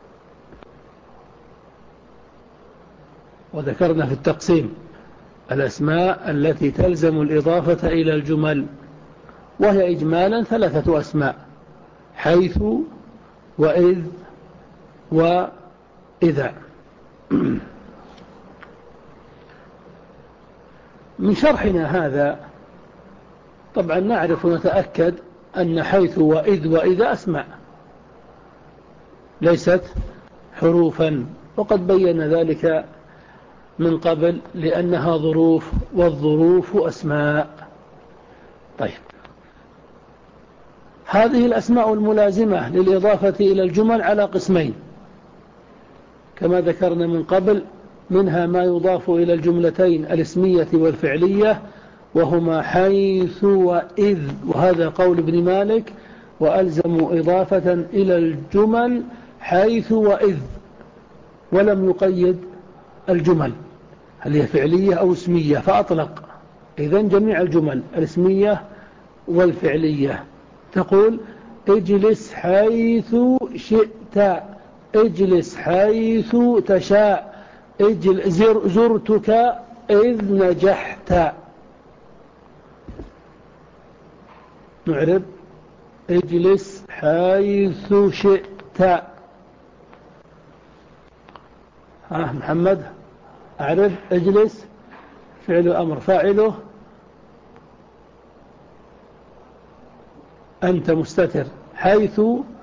وذكرنا في التقسيم الأسماء التي تلزم الإضافة إلى الجمل، وهي إجمالا ثلاثة أسماء: حيث وإذ وإذا. من شرحنا هذا طبعا نعرف ونتأكد أن حيث وإذ وإذا أسماء ليست حروفا، وقد بين ذلك من قبل لأنها ظروف، والظروف أسماء. طيب، هذه الأسماء الملازمة للإضافة إلى الجمل على قسمين كما ذكرنا من قبل: منها ما يضاف إلى الجملتين الاسمية والفعلية، وهما حيث وإذ، وهذا قول ابن مالك: وألزموا إضافة إلى الجمل حيث وإذ، ولم يقيد الجمل هل هي فعلية أو اسمية فأطلق. إذن جميع الجمل الاسمية والفعلية تقول: اجلس حيث شئت، اجلس حيث تشاء، اجل زر زرتك إذ نجحت. نعرب: اجلس حيث شئت. ها محمد أعرف: اجلس فعل أمر، فاعله أنت مستتر. حيث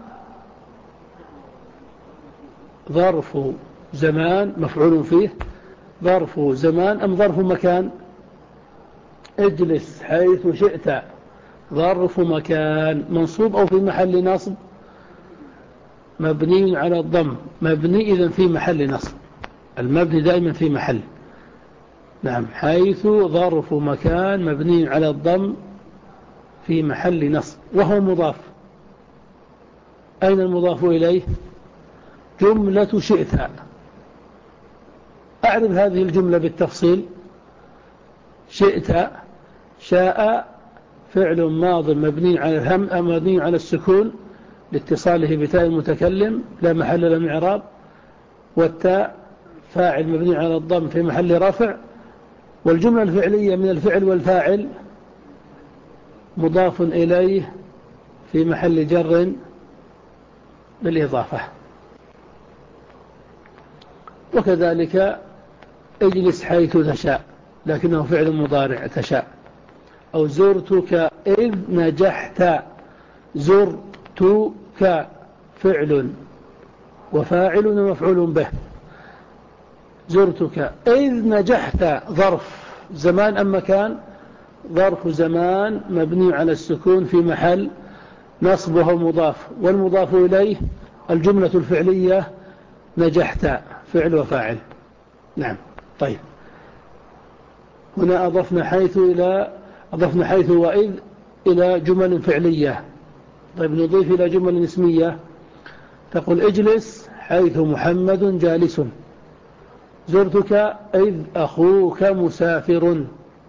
ظرف زمان مفعول فيه، ظرف زمان أم ظرف مكان؟ اجلس حيث شئت ظرف مكان، منصوب أو في محل نصب؟ مبني على الضم، مبني إذن في محل نصب، المبني دائما في محل. نعم، حيث ظرف مكان مبني على الضم في محل نصب، وهو مضاف. أين المضاف إليه؟ جملة شئت. أعرف هذه الجملة بالتفصيل. شئت، شاء فعل ماض مبني على الهم مبني على السكون لاتصاله بتاء المتكلم لا محل له من إعراب، والتاء فاعل مبني على الضم في محل رفع، والجملة الفعلية من الفعل والفاعل مضاف إليه في محل جر بالإضافة. وكذلك اجلس حيث تشاء لكنه فعل مضارع تشاء، أو زرتك إذ نجحت، زرتك فعل وفاعل ومفعول به، زرتك إذ نجحت ظرف زمان أم مكان؟ ظرف زمان مبني على السكون في محل نصبه مضاف، والمضاف إليه الجملة الفعلية نجحت فعل وفاعل. نعم. طيب، هنا أضفنا حيث إلى أضفنا حيث وإذ إلى جمل فعلية. طيب، نضيف إلى جمل اسمية. تقول: اجلس حيث محمد جالس، زرتك إذ أخوك مسافر.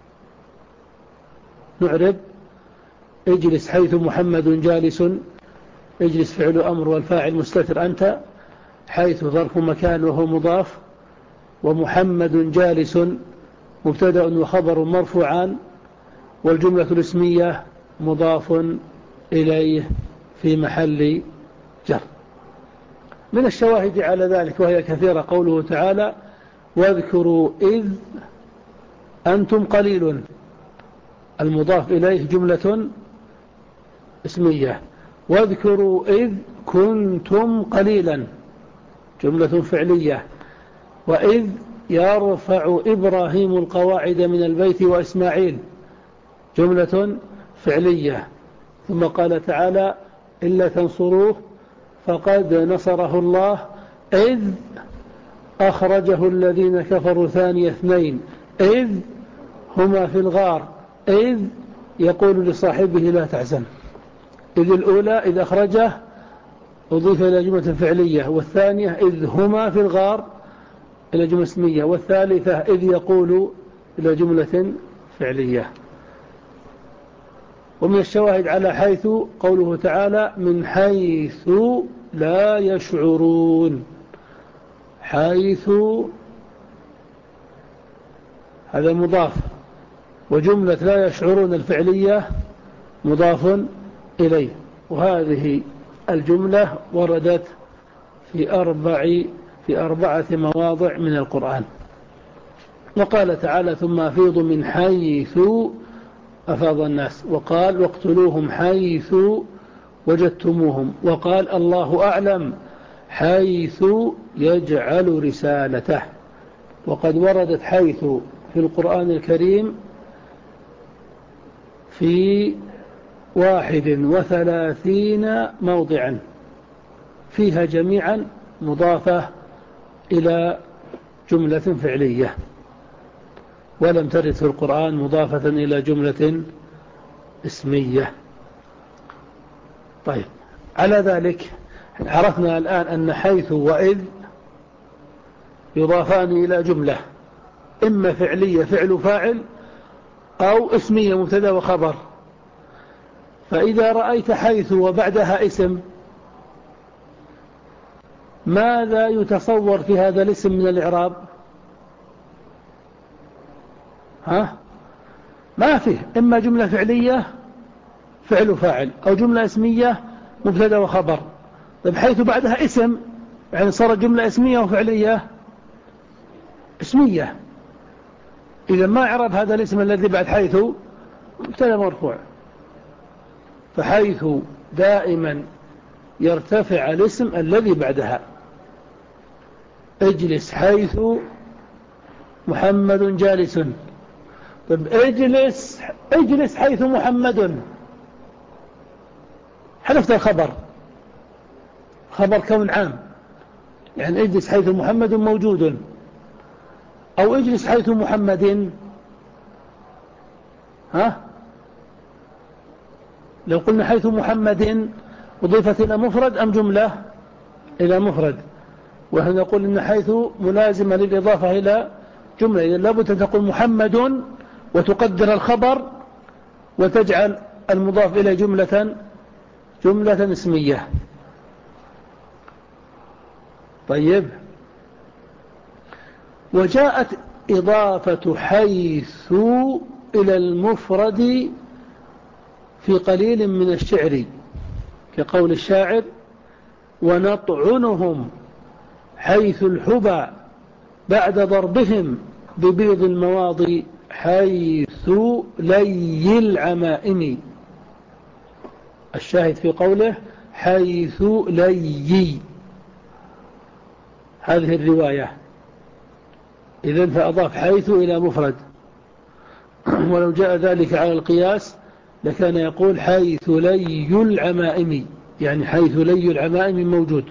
نعرب: اجلس حيث محمد جالس، اجلس فعل أمر والفاعل مستتر أنت، حيث ظرف مكان وهو مضاف، ومحمد جالس مبتدأ وخبر مرفوعان، والجملة الاسمية مضاف إليه في محل جر. من الشواهد على ذلك وهي كثيرة قوله تعالى: واذكروا إذ أنتم قليل، المضاف إليه جملة اسمية. واذكروا إذ كنتم قليلا جملة فعلية. وإذ يرفع إبراهيم القواعد من البيت وإسماعيل جملة فعلية. ثم قال تعالى: إلا تنصروه فقد نصره الله إذ أخرجه الذين كفروا ثاني اثنين إذ هما في الغار إذ يقول لصاحبه لا تحزن. إذ الأولى إذ أخرجه أضيف إلى جملة فعلية، والثانية إذ هما في الغار إلى جملة اسمية، والثالثة إذ يقول إلى جملة فعلية. ومن الشواهد على حيث قوله تعالى من حيث لا يشعرون. حيث هذا مضاف، وجملة لا يشعرون الفعلية مضاف إليه. وهذه الجملة وردت في أربع في أربعة مواضع من القرآن. وقال تعالى ثم أفيضوا من حيث أفاض الناس، وقال واقتلوهم حيث وجدتموهم، وقال الله أعلم حيث يجعل رسالته. وقد وردت حيث في القرآن الكريم في واحد وثلاثين موضعا، فيها جميعا مضافة إلى جملة فعلية، ولم ترد في القرآن مضافة إلى جملة اسمية. طيب، على ذلك عرفنا الآن أن حيث وإذ يضافان إلى جملة، إما فعلية فعل فاعل، أو اسمية مبتدا وخبر. فإذا رأيت حيث وبعدها اسم، ماذا يتصور في هذا الاسم من الإعراب؟ ها؟ ما فيه، إما جملة فعلية فعل فاعل، أو جملة اسمية مبتدا وخبر. طيب حيث بعدها اسم، يعني صارت جملة اسمية وفعلية اسمية. إذا ما إعراب هذا الاسم الذي بعد حيث؟ مبتدا مرفوع. فحيث دائما يرتفع الاسم الذي بعدها. اجلس حيث محمد جالس. طيب اجلس اجلس حيث محمد، حذفت الخبر، خبر كون عام، يعني اجلس حيث محمد موجود، أو اجلس حيث محمد. ها؟ لو قلنا حيث محمد أضيفت إلى مفرد أم جملة؟ إلى مفرد. وهنا نقول إن حيث ملازمة للإضافة إلى جملة، إذا لابد أن تقول محمد وتقدر الخبر وتجعل المضاف إلى جملة جملة اسمية. طيب، وجاءت إضافة حيث إلى المفرد في قليل من الشعر، كقول الشاعر ونطعنهم حيث الحبى بعد ضربهم ببيض المواضي حيث لي العمائم. الشاهد في قوله حيث لي، هذه الرواية. إذن فأضاف حيث إلى مفرد. ولو جاء ذلك على القياس لكان يقول حيث لي العمائم، يعني حيث لي العمائم موجود.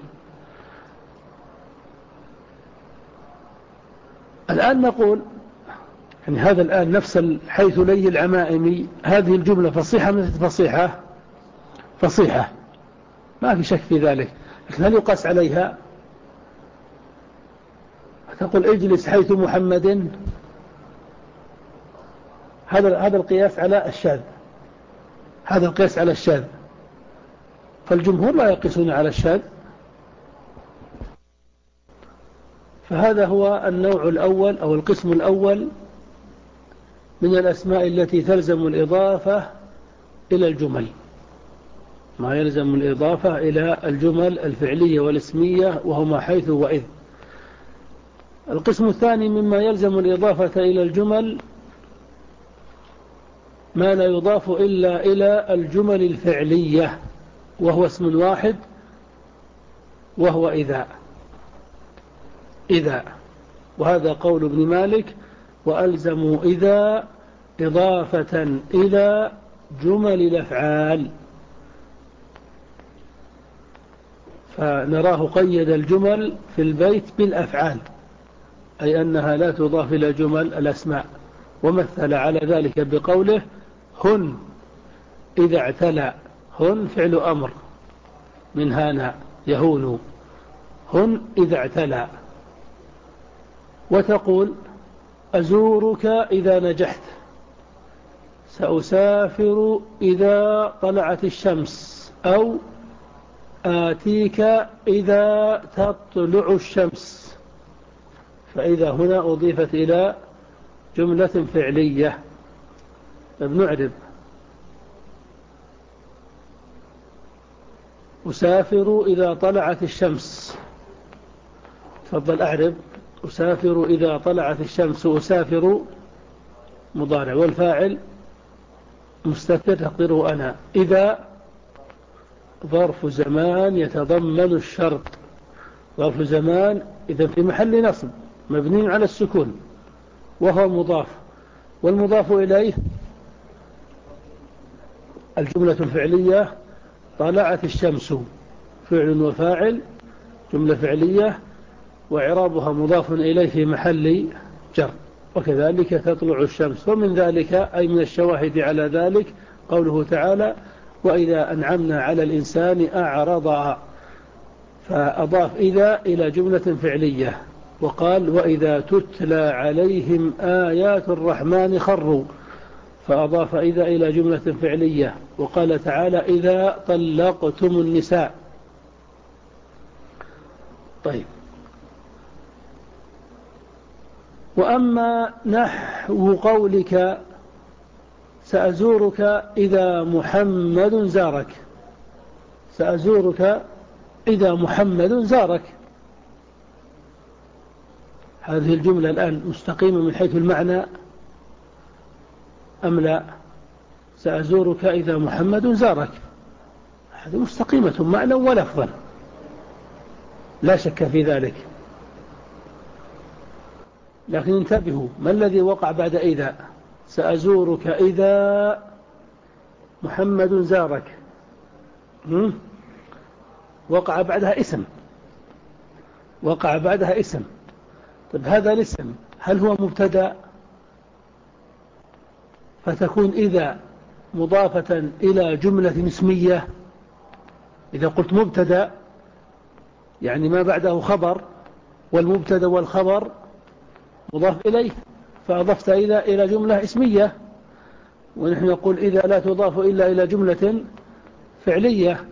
الآن نقول يعني هذا الآن نفس حيث لي العمائم، هذه الجملة فصيحة من فصيحة فصيحة، ما في شك في ذلك. لكن هل يقاس عليها؟ تقول اجلس حيث محمد، هذا هذا القياس على الشاذ، هذا القياس على الشاذ. فالجمهور لا يقيسون على الشاذ. فهذا هو النوع الأول أو القسم الأول من الأسماء التي تلزم الإضافة إلى الجمل، ما يلزم الإضافة إلى الجمل الفعلية والاسمية، وهما حيث وإذ. القسم الثاني مما يلزم الإضافة إلى الجمل ما لا يضاف إلا إلى الجمل الفعلية، وهو اسم واحد، وهو إذا. إذا، وهذا قول ابن مالك وألزموا إذا إضافة إلى جمل الأفعال. فنراه قيد الجمل في البيت بالأفعال، أي أنها لا تضاف إلى جمل الأسماء. ومثل على ذلك بقوله هن إذا اعتلى. هن فعل أمر من هانا يهون، هن إذا اعتلى. وتقول أزورك إذا نجحت، سأسافر إذا طلعت الشمس، أو آتيك إذا تطلع الشمس. فإذا هنا أضيفت إلى جملة فعلية. فبنعرب: أسافر إذا طلعت الشمس. تفضل أعرب: أسافر إذا طلعت الشمس. أسافر مضارع، والفاعل مستتر تقديره أنا. إذا ظرف زمان يتضمن الشرط. ظرف زمان إذا في محل نصب مبني على السكون، وهو مضاف، والمضاف إليه الجملة الفعلية طلعت الشمس، فعل وفاعل، جملة فعلية، وإعرابها مضاف إليه في محل جر. وكذلك تطلع الشمس. ومن ذلك أي من الشواهد على ذلك قوله تعالى: وإذا أنعمنا على الإنسان أعرض. فأضاف إذا إلى جملة فعلية. وقال: وإذا تتلى عليهم آيات الرحمن خروا. فأضاف إذا إلى جملة فعلية. وقال تعالى: إذا طلقتم النساء. طيب، وأما نحو قولك: سأزورك إذا محمد زارك. سأزورك إذا محمد زارك. هذه الجملة الآن مستقيمة من حيث المعنى أم لا؟ سأزورك إذا محمد زارك، هذه مستقيمة معنى ولفظا، لا شك في ذلك. لكن انتبهوا، ما الذي وقع بعد إذا؟ سأزورك إذا محمد زارك، وقع بعدها اسم. وقع بعدها اسم. طيب، هذا الاسم هل هو مبتدأ؟ فتكون إذا مضافة إلى جملة اسمية. إذا قلت مبتدأ يعني ما بعده خبر، والمبتدأ والخبر مضاف إليه، فأضفت إذا إلى جملة اسمية. ونحن نقول إذا لا تضاف إلا إلى جملة فعلية.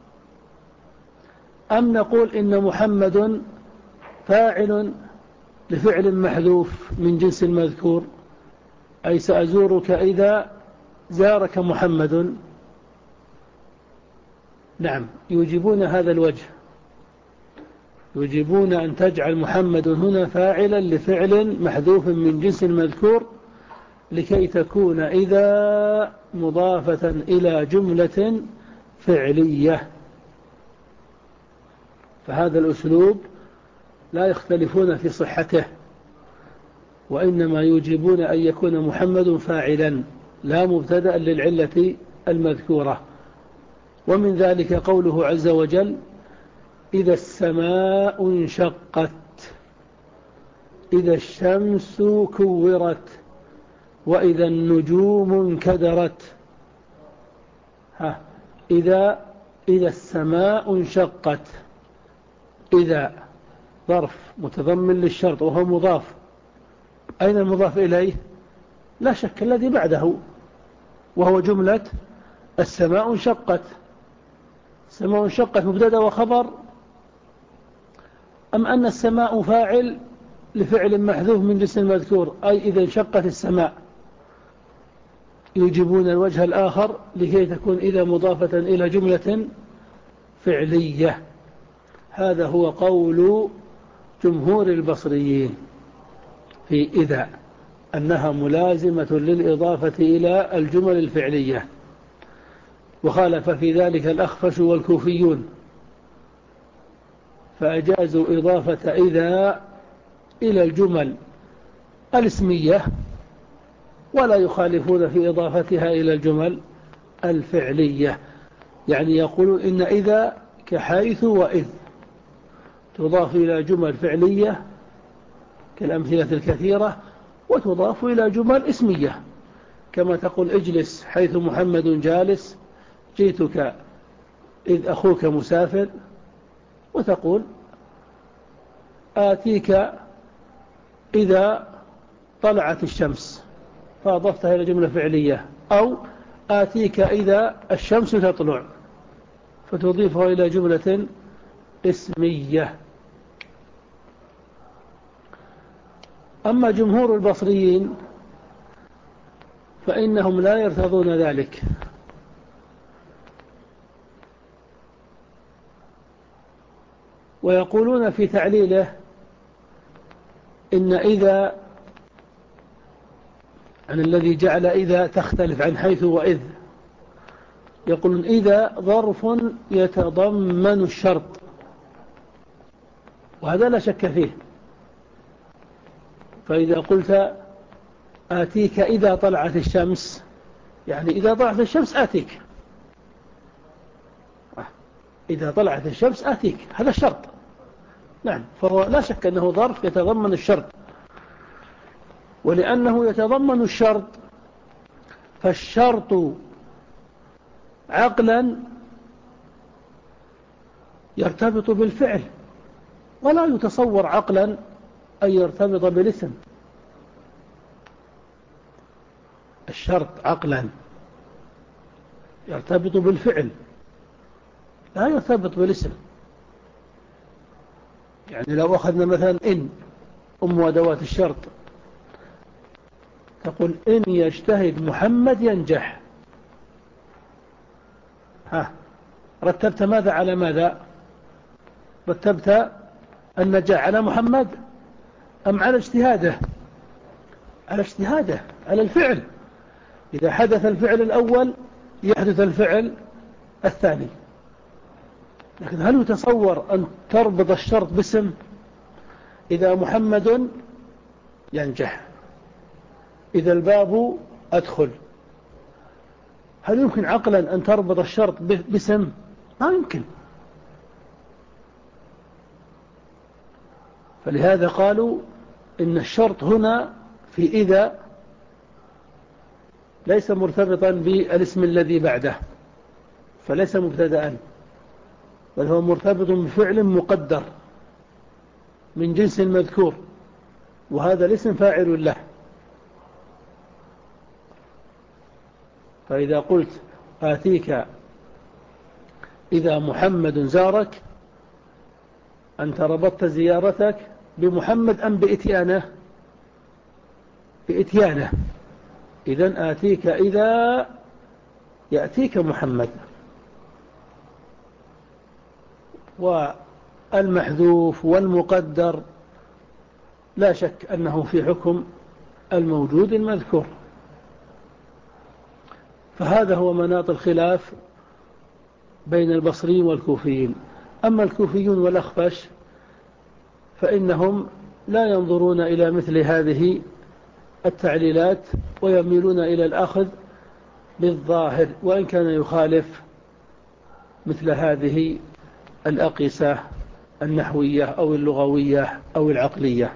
أم نقول إن محمد فاعل لفعل محذوف من جنس المذكور، أي سأزورك إذا زارك محمد. نعم، يجيبون هذا الوجه، يجيبون أن تجعل محمد هنا فاعلا لفعل محذوف من جنس المذكور، لكي تكون إذا مضافة إلى جملة فعلية. فهذا الأسلوب لا يختلفون في صحته، وإنما يجيبون أن يكون محمد فاعلا لا مبتدأ للعلة المذكورة. ومن ذلك قوله عز وجل: إذا السماء انشقت، إذا الشمس كورت، وإذا النجوم انكدرت. ها، إذا إذا السماء انشقت، إذا ظرف متضمن للشرط وهو مضاف. أين المضاف إليه؟ لا شك الذي بعده، وهو جملة السماء انشقت. السماء انشقت مبتدأ وخبر، أم أن السماء فاعل لفعل محذوف من جنس المذكور، أي إذا انشقت السماء؟ يجيبون الوجه الآخر لكي تكون إذا مضافة إلى جملة فعلية. هذا هو قول جمهور البصريين في إذا، أنها ملازمة للإضافة إلى الجمل الفعلية. وخالف في ذلك الأخفش والكوفيون، فأجازوا إضافة إذا إلى الجمل الاسمية، ولا يخالفون في إضافتها إلى الجمل الفعلية. يعني يقولون إن إذا كحيث وإذ تضاف إلى جمل فعلية كالأمثلة الكثيرة، وتضاف إلى جمل اسمية، كما تقول اجلس حيث محمد جالس، جئتك إذ أخوك مسافر، وتقول آتيك إذا طلعت الشمس، فأضفتها إلى جملة فعلية. أو آتيك إذا الشمس تطلع فتضيفه إلى جملة اسمية. أما جمهور البصريين فإنهم لا يرتضون ذلك، ويقولون في تعليله إن إذا عن الذي جعل إذا تختلف عن حيث وإذ، يقولون إذا ظرف يتضمن الشرط، وهذا لا شك فيه. فإذا قلت آتيك إذا طلعت الشمس، يعني إذا طلعت الشمس آتيك، إذا طلعت الشمس آتيك، هذا الشرط. نعم، فهو لا شك أنه ظرف يتضمن الشرط، ولأنه يتضمن الشرط فالشرط عقلا يرتبط بالفعل، ولا يتصور عقلا أن يرتبط بالاسم. الشرط عقلا يرتبط بالفعل، لا يرتبط بالاسم. يعني لو أخذنا مثلا إن أم أدوات الشرط، تقول إن يجتهد محمد ينجح، ها رتبت ماذا على ماذا؟ رتبت النجاح على محمد أم على اجتهاده؟ على اجتهاده، على الفعل. إذا حدث الفعل الأول يحدث الفعل الثاني. لكن هل يتصور أن تربط الشرط باسم؟ إذا محمد ينجح، إذا الباب أدخل، هل يمكن عقلا أن تربط الشرط باسم؟ ما يمكن. فلهذا قالوا إن الشرط هنا في إذا ليس مرتبطا بالاسم الذي بعده، فليس مبتدأ، بل هو مرتبط بفعل مقدر من جنس المذكور، وهذا الاسم فاعل له. فإذا قلت آتيك إذا محمد زارك، أنت ربطت زيارتك بمحمد أم بإتيانه؟ بإتيانه. إذن آتيك إذا يأتيك محمد. والمحذوف والمقدر لا شك أنه في حكم الموجود المذكور. فهذا هو مناط الخلاف بين البصريين والكوفيين. أما الكوفيون والأخفش فإنهم لا ينظرون إلى مثل هذه التعليلات، ويميلون إلى الأخذ بالظاهر، وإن كان يخالف مثل هذه الأقيسة النحوية أو اللغوية أو العقلية،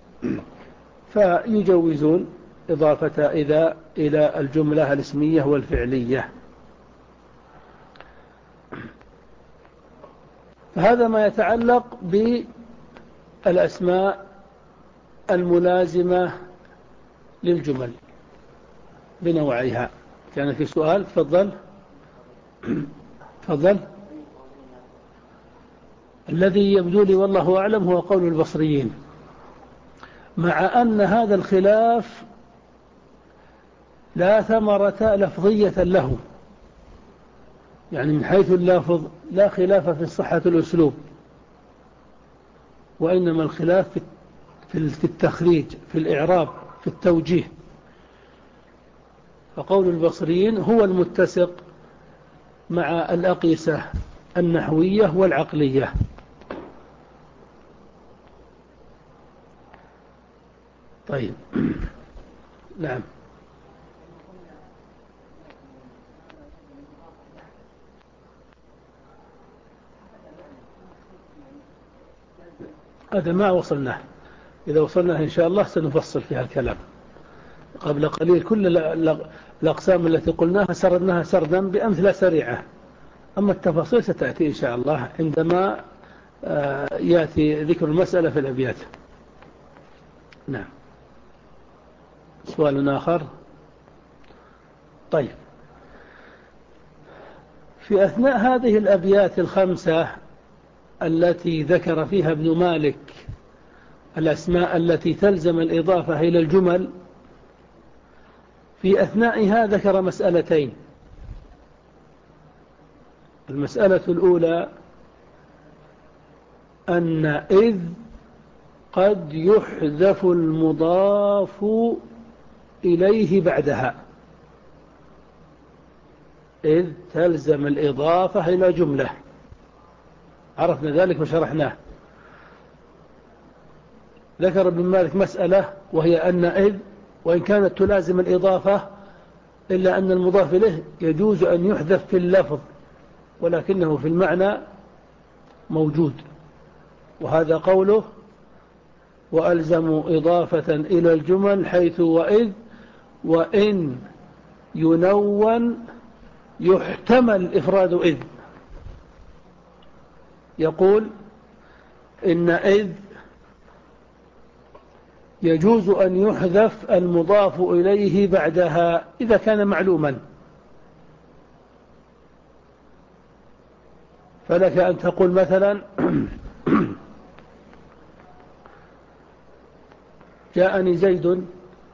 فيجوزون إضافة إذا إلى الجملة الاسمية والفعلية. فهذا ما يتعلق بالأسماء الملازمة للجمل بنوعيها. كان في سؤال؟ تفضل. تفضل. الذي يبدو لي والله أعلم هو قول البصريين، مع أن هذا الخلاف لا ثمرة لفظية له، يعني من حيث اللفظ لا خلاف في صحة الأسلوب، وإنما الخلاف في التخريج، في الإعراب، في التوجيه. فقول البصريين هو المتسق مع الأقيسة النحوية والعقلية. طيب. نعم. هذا ما وصلناه، إذا وصلناه إن شاء الله سنفصل فيها الكلام. قبل قليل كل الأقسام التي قلناها سردناها سردا بأمثلة سريعة، أما التفاصيل ستأتي إن شاء الله عندما يأتي ذكر المسألة في الأبيات. نعم. سؤال آخر؟ طيب، في أثناء هذه الأبيات الخمسة التي ذكر فيها ابن مالك الأسماء التي تلزم الإضافة إلى الجمل، في أثنائها ذكر مسألتين. المسألة الأولى أن إذ قد يحذف المضاف إليه بعدها، إذ تلزم الإضافة إلى جملة، عرفنا ذلك وشرحناه. ذكر ابن مالك مسألة وهي أن إذ وإن كانت تلازم الإضافة إلا أن المضاف إليه يجوز أن يحذف في اللفظ ولكنه في المعنى موجود، وهذا قوله وألزموا إضافة إلى الجمل حيث وإذ وإن ينون يحتمل إفراد إذ. يقول إن إذ يجوز أن يحذف المضاف إليه بعدها إذا كان معلوما، فلك أن تقول مثلا جاءني زيد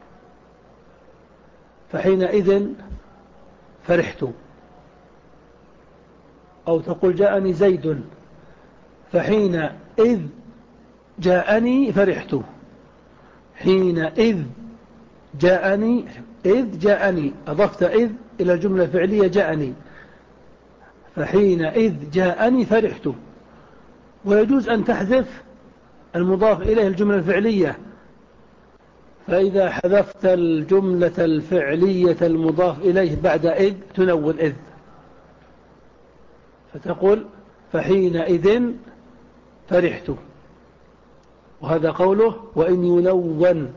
فحينئذ فرحت، أو تقول جاءني زيد فحينئذ جاءني فرحت، حينئذ جاءني، إذ جاءني أضفت إذ إلى الجملة الفعلية جاءني، فحينئذ جاءني فرحت. ويجوز أن تحذف المضاف إليه الجملة الفعلية، فإذا حذفت الجملة الفعلية المضاف إليه بعد إذ تنون إذ، فتقول فحينئذ فرحت، وهذا قوله وإن ينون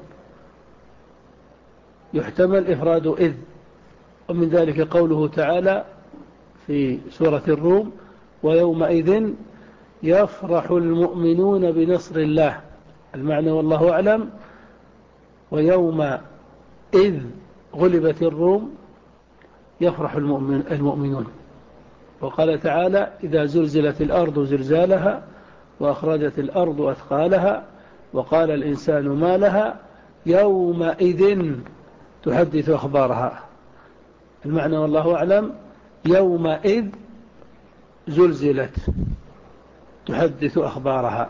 يحتمل إفراد إذ. ومن ذلك قوله تعالى في سورة الروم ويومئذ يفرح المؤمنون بنصر الله، المعنى والله أعلم ويوم إذ غلبت الروم يفرح المؤمن المؤمنون. وقال تعالى إذا زلزلت الأرض زلزالها وأخرجت الأرض أثقالها وقال الإنسان ما لها يومئذ تحدث أخبارها، المعنى والله أعلم يومئذ زلزلت تحدث أخبارها،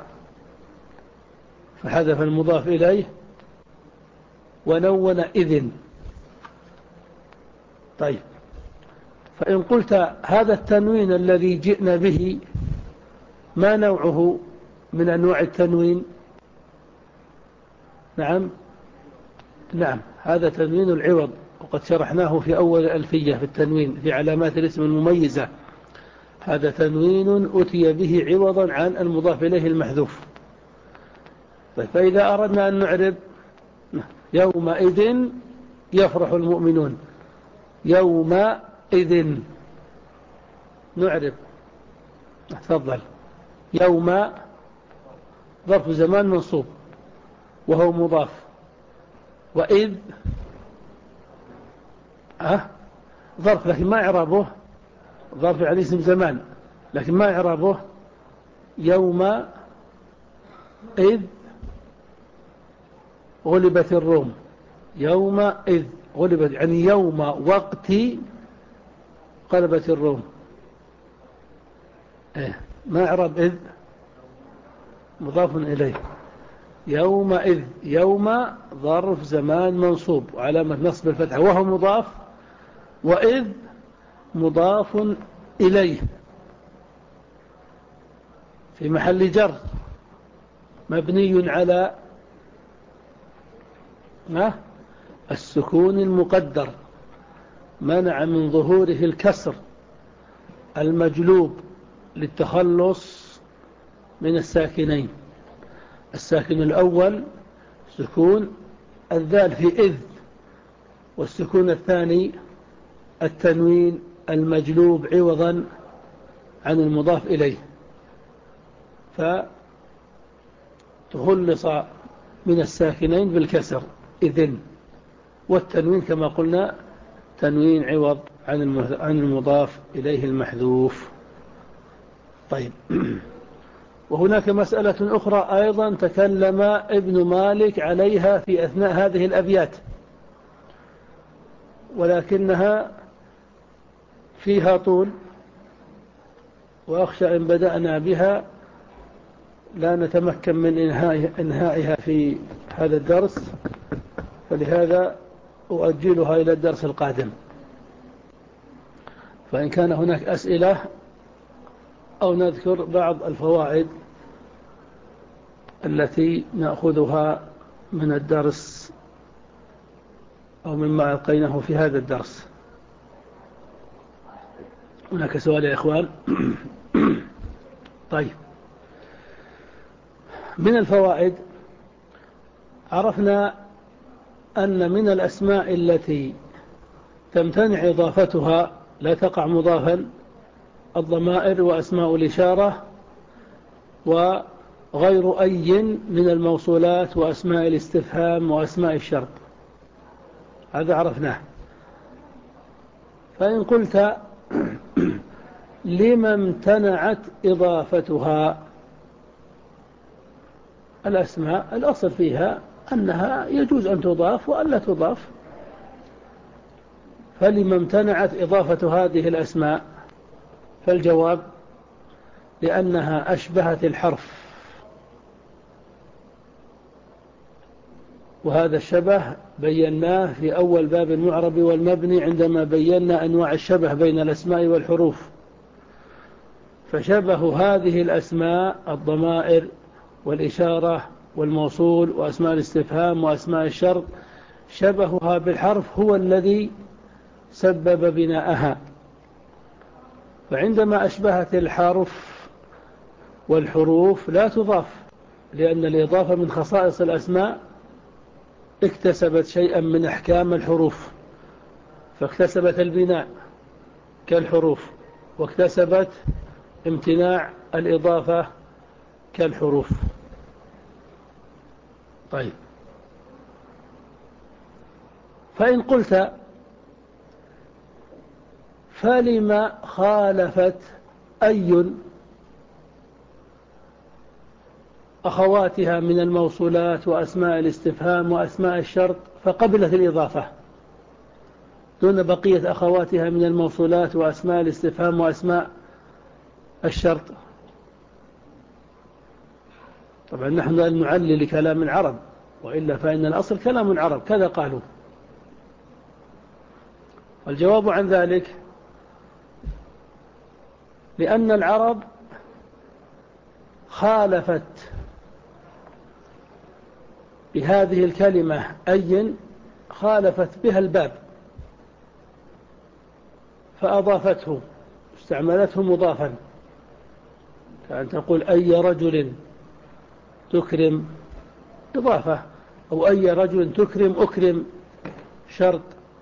فحذف المضاف إليه ونون إذن. طيب، فإن قلت هذا التنوين الذي جئنا به ما نوعه من أنواع التنوين؟ نعم نعم هذا تنوين العوض، وقد شرحناه في أول ألفية في التنوين في علامات الاسم المميزة. هذا تنوين أتي به عوضا عن المضاف إليه المحذوف. طيب، فإذا أردنا أن نعرب يومئذ يفرح المؤمنون، يومئذ نعرب، تفضل. يوم ظرف زمان منصوب وهو مضاف، وإذ أه ظرف لكن ما إعرابه، ظرف يعني اسم زمان لكن ما إعرابه. يوم إذ غلبت الروم، يوم إذ غلبت يعني يوم وقت غلبت الروم. إيه ما إعراب إذ؟ مضاف إليه. يوم إذ يوم ظرف زمان منصوب وعلامة نصب الفتحة وهو مضاف، وإذ مضاف إليه في محل جر مبني على ما السكون المقدر منع من ظهوره الكسر المجلوب للتخلص من الساكنين. الساكن الأول سكون الذال في إذ، والسكون الثاني التنوين المجلوب عوضا عن المضاف إليه، فتخلص من الساكنين بالكسر إذن، والتنوين كما قلنا تنوين عوض عن المضاف إليه المحذوف. طيب. وهناك مسألة أخرى أيضا تكلم ابن مالك عليها في أثناء هذه الأبيات، ولكنها فيها طول، وأخشى إن بدأنا بها لا نتمكن من إنهائها في هذا الدرس، فلهذا أؤجلها إلى الدرس القادم. فإن كان هناك أسئلة أو نذكر بعض الفوائد التي نأخذها من الدرس أو مما ألقيناه في هذا الدرس. هناك سؤال يا إخوان؟ طيب. من الفوائد عرفنا أن من الأسماء التي تمتنع إضافتها لا تقع مضافا الضمائر وأسماء الإشارة وغير أي من الموصولات وأسماء الاستفهام وأسماء الشرط، هذا عرفناه. فإن قلت لما امتنعت إضافتها، الأسماء الأصل فيها أنها يجوز أن تضاف وأن لا تضاف، فلما امتنعت إضافة هذه الأسماء؟ فالجواب لأنها أشبهت الحرف، وهذا الشبه بيناه في أول باب المعرب والمبني عندما بينا أنواع الشبه بين الأسماء والحروف. فشبه هذه الأسماء الضمائر والإشارة والموصول وأسماء الاستفهام وأسماء الشرط، شبهها بالحرف هو الذي سبب بناءها. فعندما أشبهت الحرف والحروف لا تضاف، لأن الإضافة من خصائص الأسماء، اكتسبت شيئا من أحكام الحروف، فاكتسبت البناء كالحروف، واكتسبت امتناع الإضافة كالحروف. طيب. فإن قلت فلما خالفت أي أخواتها من الموصولات وأسماء الاستفهام وأسماء الشرط فقبلت الإضافة دون بقية أخواتها من الموصولات وأسماء الاستفهام وأسماء الشرط؟ طبعا نحن لا نعلل لكلام العرب، وإلا فإن الأصل كلام العرب كذا قالوا. والجواب عن ذلك لأن العرب خالفت بهذه الكلمة أي، خالفت بها الباب فأضافته، استعملته مضافا، كأن تقول أي رجل تكرم إضافة، أو أي رجل تكرم أكرم شرط،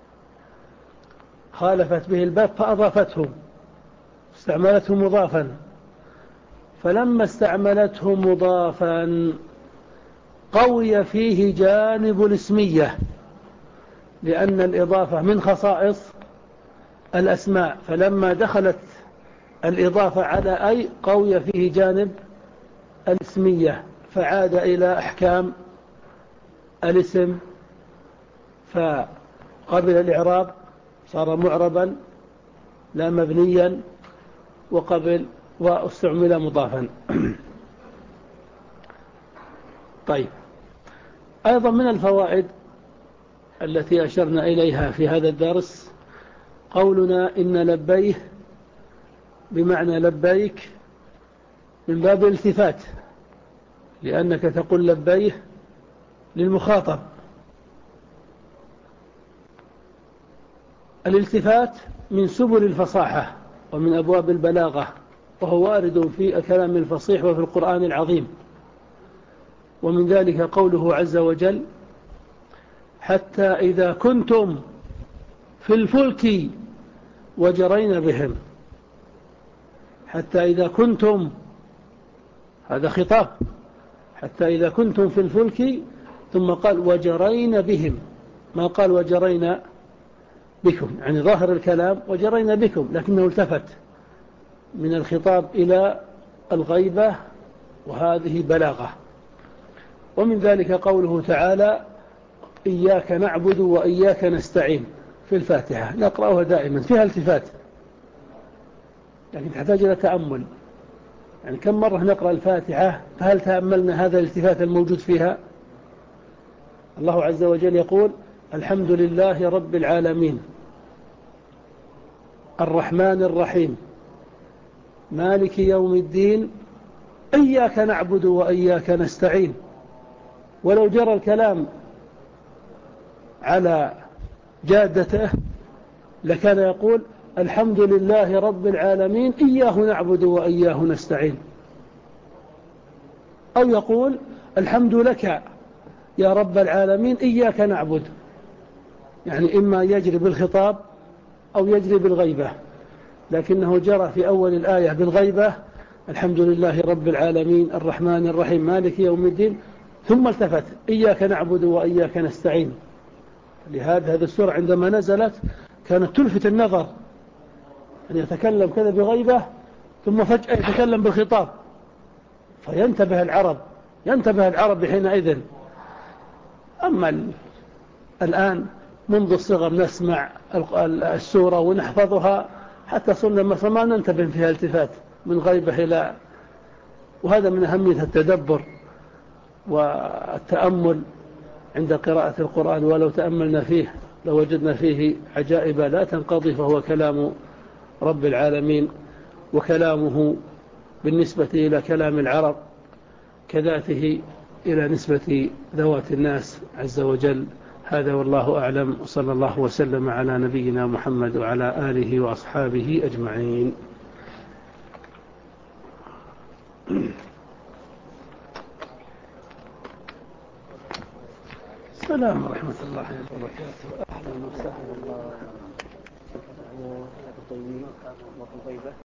خالفت به الباب فأضافته، استعملته مضافا. فلما استعملته مضافا قوي فيه جانب الاسمية، لأن الإضافة من خصائص الأسماء، فلما دخلت الإضافة على أي قوي فيه جانب الاسمية، فعاد إلى أحكام الاسم، فقبل الإعراب، صار معربا لا مبنيا، وقبل واستعمل مضافا. طيب. أيضا من الفوائد التي أشرنا إليها في هذا الدرس قولنا إن لبيه بمعنى لبيك من باب الالتفات، لأنك تقول لبيه للمخاطب. الالتفات من سبل الفصاحة ومن أبواب البلاغة، وهو وارد في الكلام الفصيح وفي القرآن العظيم. ومن ذلك قوله عز وجل حتى إذا كنتم في الفلك وجرين بهم. حتى إذا كنتم، هذا خطاب، حتى إذا كنتم في الفلك، ثم قال وجرين بهم، ما قال وجرين بكم، يعني ظاهر الكلام وجرينا بكم، لكنه التفت من الخطاب إلى الغيبة، وهذه بلاغة. ومن ذلك قوله تعالى: إياك نعبد وإياك نستعين في الفاتحة، نقرأها دائما فيها التفات، لكن تحتاج إلى تأمل. يعني كم مرة نقرأ الفاتحة فهل تأملنا هذا الالتفات الموجود فيها؟ الله عز وجل يقول: الحمد لله رب العالمين الرحمن الرحيم مالك يوم الدين إياك نعبد وإياك نستعين. ولو جرى الكلام على جادته لكان يقول: الحمد لله رب العالمين إياه نعبد وإياه نستعين، أو يقول: الحمد لك يا رب العالمين إياك نعبد، يعني إما يجري بالخطاب أو يجري بالغيبة، لكنه جرى في أول الآية بالغيبة: الحمد لله رب العالمين الرحمن الرحيم مالك يوم الدين، ثم التفت: إياك نعبد وإياك نستعين. لهذا هذه السورة عندما نزلت كانت تلفت النظر، أن يتكلم كذا بغيبة ثم فجأة يتكلم بالخطاب، فينتبه العرب ينتبه العرب حينئذ. أما الآن منذ الصغر نسمع السورة ونحفظها حتى صرنا فما ننتبه فيها التفات من غيبة إلى، وهذا من أهمية التدبر والتأمل عند قراءة القرآن. ولو تأملنا فيه لوجدنا فيه عجائب لا تنقضي، فهو كلام رب العالمين، وكلامه بالنسبة إلى كلام العرب كذاته إلى نسبة ذوات الناس عز وجل. هذا والله أعلم، وصلى الله وسلم على نبينا محمد وعلى آله وأصحابه أجمعين. السلام ورحمة الله وبركاته. أهلا وسهلا. الله